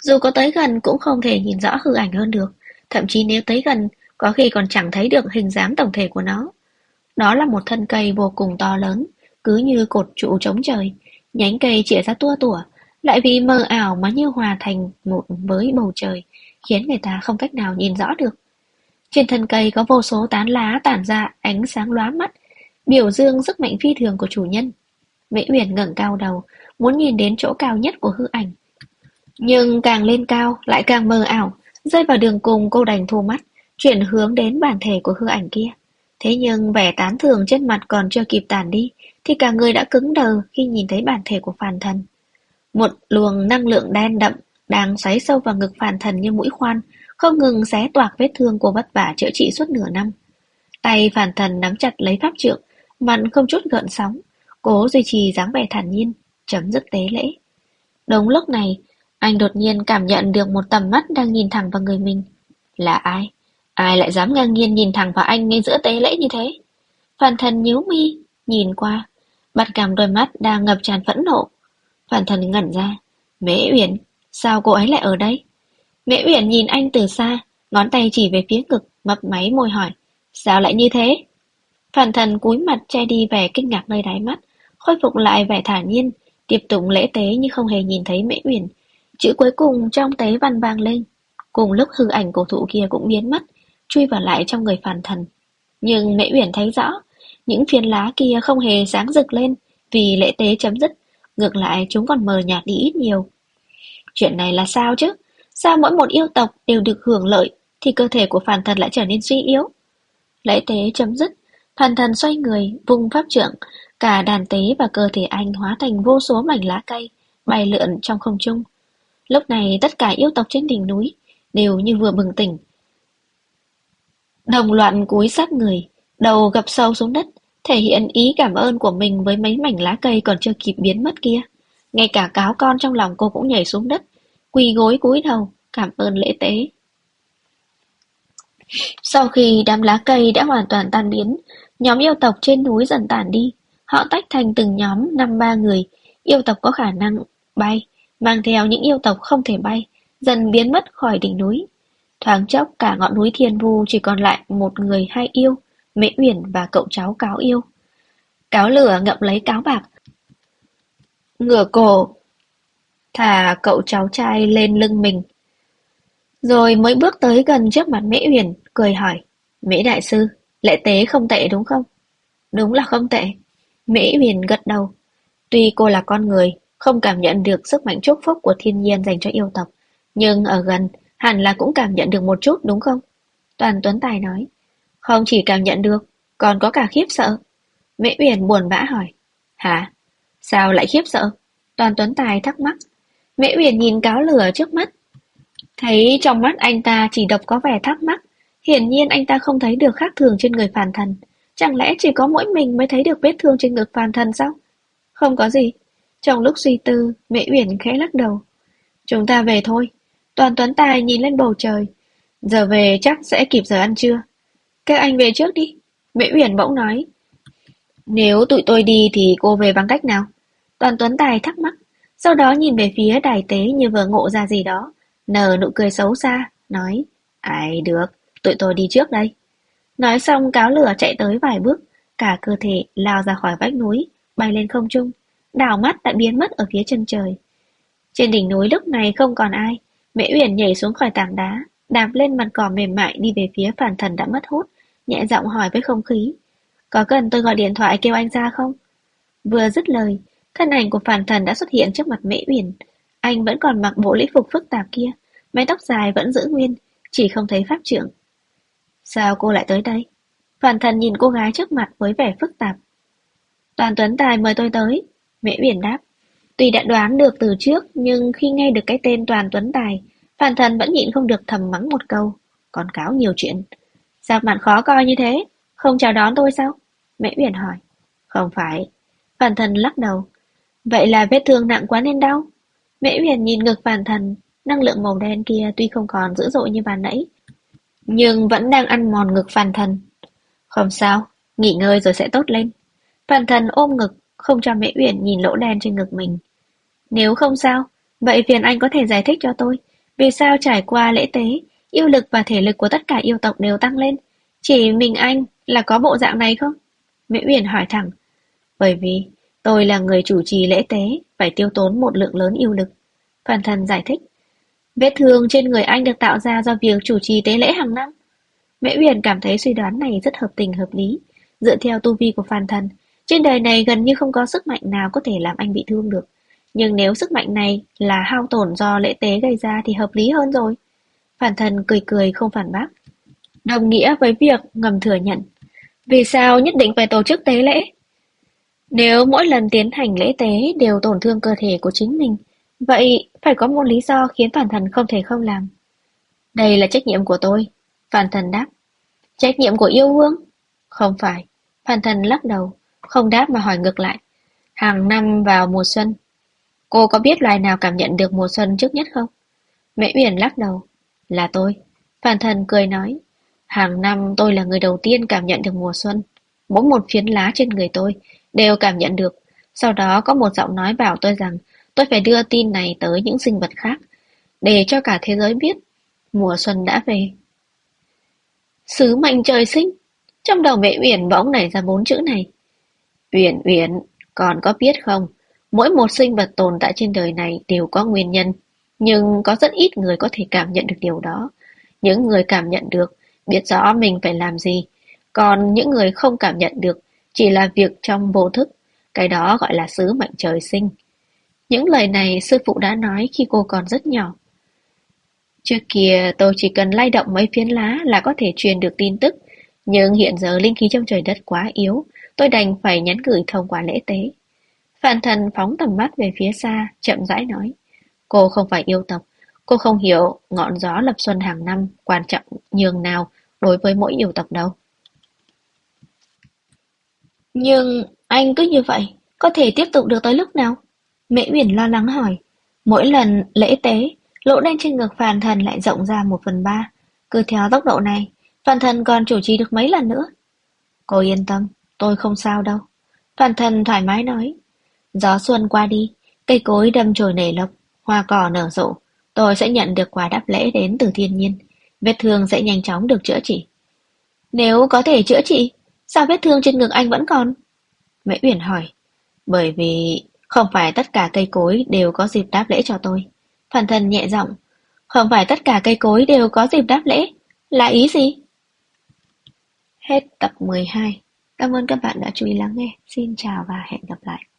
Dù có tới gần cũng không thể nhìn rõ hư ảnh hơn được, thậm chí nếu tới gần, có khi còn chẳng thấy được hình dáng tổng thể của nó. Đó là một thân cây vô cùng to lớn, cứ như cột trụ chống trời, nhánh cây chĩa ra tua tủa, lại vì mờ ảo mà như hòa thành một với bầu trời, khiến người ta không cách nào nhìn rõ được. Trên thân cây có vô số tán lá tản ra ánh sáng lóa mắt, biểu dương sức mạnh phi thường của chủ nhân. Mễ Uyển ngẩng cao đầu, muốn nhìn đến chỗ cao nhất của hư ảnh. Nhưng càng lên cao lại càng mờ ảo, rơi vào đường cùng cô đành thu mắt, chuyển hướng đến bản thể của hư ảnh kia. Thế nhưng vẻ tán thưởng trên mặt còn chưa kịp tản đi, thì cả người đã cứng đờ khi nhìn thấy bản thể của Phàn Thần. Một luồng năng lượng đen đậm đang xoáy sâu vào ngực Phàn Thần như mũi khoan, không ngừng xé toạc vết thương cô vất vả chữa trị suốt nửa năm. Tay Phàn Thần nắm chặt lấy pháp trượng, mặt không chút gợn sóng, cố duy trì dáng vẻ thản nhiên, chấm dứt tế lễ. Đúng lúc này, anh đột nhiên cảm nhận được một tầm mắt đang nhìn thẳng vào người mình. Là ai? Ai lại dám ngang nhiên nhìn thẳng vào anh ngay giữa tế lễ như thế? Phàn Thần nhíu mi, nhìn qua, bắt gặp đôi mắt đang ngập tràn phẫn nộ. Phàn Thần ngẩn ra. Mễ Uyển, sao cô ấy lại ở đây? Mễ Uyển nhìn anh từ xa, ngón tay chỉ về phía ngực, mấp máy môi hỏi. Sao lại như thế? Phàn Thần cúi mặt che đi vẻ kinh ngạc nơi đáy mắt, khôi phục lại vẻ thản nhiên, tiếp tục lễ tế như không hề nhìn thấy Mễ Uyển. Chữ cuối cùng trong tế văn vang lên. Cùng lúc hư ảnh cổ thụ kia cũng biến mất, chui vào lại trong người Phàn Thần. Nhưng Mễ Uyển thấy rõ, những phiến lá kia không hề sáng rực lên vì lễ tế chấm dứt, ngược lại chúng còn mờ nhạt đi ít nhiều. Chuyện này là sao chứ? Sao mỗi một yêu tộc đều được hưởng lợi thì cơ thể của Phàn Thần lại trở nên suy yếu? Lễ tế chấm dứt, Phàn Thần xoay người, vung pháp trượng, cả đàn tế và cơ thể anh hóa thành vô số mảnh lá cây, bay lượn trong không trung. Lúc này tất cả yêu tộc trên đỉnh núi đều như vừa bừng tỉnh, đồng loạt cúi sát người, đầu gập sâu xuống đất, thể hiện ý cảm ơn của mình với mấy mảnh lá cây còn chưa kịp biến mất kia. Ngay cả cáo con trong lòng cô cũng nhảy xuống đất, quỳ gối cúi đầu, cảm ơn lễ tế. Sau khi đám lá cây đã hoàn toàn tan biến, nhóm yêu tộc trên núi dần tản đi. Họ tách thành từng nhóm 5-3 người, yêu tộc có khả năng bay, mang theo những yêu tộc không thể bay, dần biến mất khỏi đỉnh núi. Thoáng chốc cả ngọn núi Thiên Vu chỉ còn lại một người hai yêu, Mễ Uyển và cậu cháu Cáo yêu. Cáo lửa ngậm lấy cáo bạc, ngửa cổ, thả cậu cháu trai lên lưng mình. Rồi mới bước tới gần trước mặt Mễ Uyển, cười hỏi, Mễ đại sư, lễ tế không tệ đúng không? Đúng là không tệ. Mễ Uyển gật đầu. Tuy cô là con người, không cảm nhận được sức mạnh chúc phúc của thiên nhiên dành cho yêu tộc, nhưng ở gần, hẳn là cũng cảm nhận được một chút đúng không? Toàn Tuấn Tài nói. Không chỉ cảm nhận được, còn có cả khiếp sợ. Mễ Uyển buồn bã hỏi. Hả? Sao lại khiếp sợ? Toàn Tuấn Tài thắc mắc. Mễ Uyển nhìn cáo lửa trước mắt. Thấy trong mắt anh ta chỉ độc có vẻ thắc mắc. Hiển nhiên anh ta không thấy được khác thường trên người Phàn Thần. Chẳng lẽ chỉ có mỗi mình mới thấy được vết thương trên ngực Phàn Thần sao? Không có gì. Trong lúc suy tư, Mễ Uyển khẽ lắc đầu. Chúng ta về thôi. Toàn Tuấn Tài nhìn lên bầu trời. Giờ về chắc sẽ kịp giờ ăn trưa. Các anh về trước đi. Mễ Uyển bỗng nói. Nếu tụi tôi đi thì cô về bằng cách nào? Toàn Tuấn Tài thắc mắc. Sau đó nhìn về phía đài tế như vừa ngộ ra gì đó. Nở nụ cười xấu xa. Nói. Ai được. Tụi tôi đi trước đây. Nói xong cáo lửa chạy tới vài bước. Cả cơ thể lao ra khỏi vách núi. Bay lên không trung. Đảo mắt đã biến mất ở phía chân trời. Trên đỉnh núi lúc này không còn ai. Mễ Uyển nhảy xuống khỏi tảng đá, đạp lên mặt cỏ mềm mại đi về phía Phàn Thần đã mất hút, nhẹ giọng hỏi với không khí. Có cần tôi gọi điện thoại kêu anh ra không? Vừa dứt lời, thân ảnh của Phàn Thần đã xuất hiện trước mặt Mễ Uyển. Anh vẫn còn mặc bộ lễ phục phức tạp kia, mái tóc dài vẫn giữ nguyên, chỉ không thấy pháp trượng. Sao cô lại tới đây? Phàn Thần nhìn cô gái trước mặt với vẻ phức tạp. Toàn Tuấn Tài mời tôi tới, Mễ Uyển đáp. Tuy đã đoán được từ trước, nhưng khi nghe được cái tên Toàn Tuấn Tài, Phàn Thần vẫn nhịn không được thầm mắng một câu. Con cáo nhiều chuyện. Sao mặt khó coi như thế? Không chào đón tôi sao? Mễ Uyển hỏi. Không phải. Phàn Thần lắc đầu. Vậy là vết thương nặng quá nên đau. Mễ Uyển nhìn ngực Phàn Thần, năng lượng màu đen kia tuy không còn dữ dội như ban nãy, nhưng vẫn đang ăn mòn ngực Phàn Thần. Không sao, nghỉ ngơi rồi sẽ tốt lên. Phàn Thần ôm ngực, không cho Mễ Uyển nhìn lỗ đen trên ngực mình. Nếu không sao, vậy phiền anh có thể giải thích cho tôi, Vì sao trải qua lễ tế, yêu lực và thể lực của tất cả yêu tộc đều tăng lên? Chỉ mình anh là có bộ dạng này không? Mễ Uyển hỏi thẳng. Bởi vì tôi là người chủ trì lễ tế, phải tiêu tốn một lượng lớn yêu lực. Phan Thần giải thích. Vết thương trên người anh được tạo ra do việc chủ trì tế lễ hàng năm. Mễ Uyển cảm thấy suy đoán này rất hợp tình hợp lý. Dựa theo tu vi của Phan Thần, trên đời này gần như không có sức mạnh nào có thể làm anh bị thương được. Nhưng nếu sức mạnh này là hao tổn do lễ tế gây ra thì hợp lý hơn rồi. Phan Thần cười cười không phản bác. Đồng nghĩa với việc ngầm thừa nhận. Vì sao nhất định phải tổ chức tế lễ? Nếu mỗi lần tiến hành lễ tế đều tổn thương cơ thể của chính mình, vậy phải có một lý do khiến Phan Thần không thể không làm. Đây là trách nhiệm của tôi. Phan Thần đáp. Trách nhiệm của yêu vương? Không phải. Phan Thần lắc đầu, không đáp mà hỏi ngược lại. Hàng năm vào mùa xuân, cô có biết loài nào cảm nhận được mùa xuân trước nhất không? Mễ Uyển lắc đầu. Là tôi. Phan Thần cười nói. Hàng năm tôi là người đầu tiên cảm nhận được mùa xuân. Mỗi một phiến lá trên người tôi đều cảm nhận được. Sau đó có một giọng nói bảo tôi rằng tôi phải đưa tin này tới những sinh vật khác, để cho cả thế giới biết mùa xuân đã về. Sứ mệnh trời sinh. Trong đầu Mễ Uyển bỗng nảy ra 4 chữ này. Uyển Uyển, còn có biết không, mỗi một sinh vật tồn tại trên đời này đều có nguyên nhân, nhưng có rất ít người có thể cảm nhận được điều đó. Những người cảm nhận được biết rõ mình phải làm gì, còn những người không cảm nhận được chỉ là việc trong vô thức, cái đó gọi là sứ mệnh trời sinh. Những lời này sư phụ đã nói khi cô còn rất nhỏ. Trước kia tôi chỉ cần lay động mấy phiến lá là có thể truyền được tin tức, nhưng hiện giờ linh khí trong trời đất quá yếu, tôi đành phải nhắn gửi thông qua lễ tế. Phan Thần phóng tầm mắt về phía xa, chậm rãi nói. Cô không phải yêu tộc, cô không hiểu ngọn gió lập xuân hàng năm quan trọng nhường nào đối với mỗi yêu tộc đâu. Nhưng anh cứ như vậy, có thể tiếp tục được tới lúc nào? Mễ Uyển lo lắng hỏi. Mỗi lần lễ tế, lỗ đen trên ngực Phan Thần lại rộng ra 1/3. Cứ theo tốc độ này, Phan Thần còn chủ trì được mấy lần nữa. Cô yên tâm, tôi không sao đâu. Phan Thần thoải mái nói. Gió xuân qua đi, cây cối đâm chồi nảy lộc, hoa cỏ nở rộ. Tôi sẽ nhận được quà đáp lễ đến từ thiên nhiên. Vết thương sẽ nhanh chóng được chữa trị. Nếu có thể chữa trị, sao vết thương trên ngực anh vẫn còn? Mễ Uyển hỏi. Bởi vì không phải tất cả cây cối đều có dịp đáp lễ cho tôi. Phan Thần nhẹ giọng. Không phải tất cả cây cối đều có dịp đáp lễ. Là ý gì? Hết tập 12. Cảm ơn các bạn đã chú ý lắng nghe. Xin chào và hẹn gặp lại.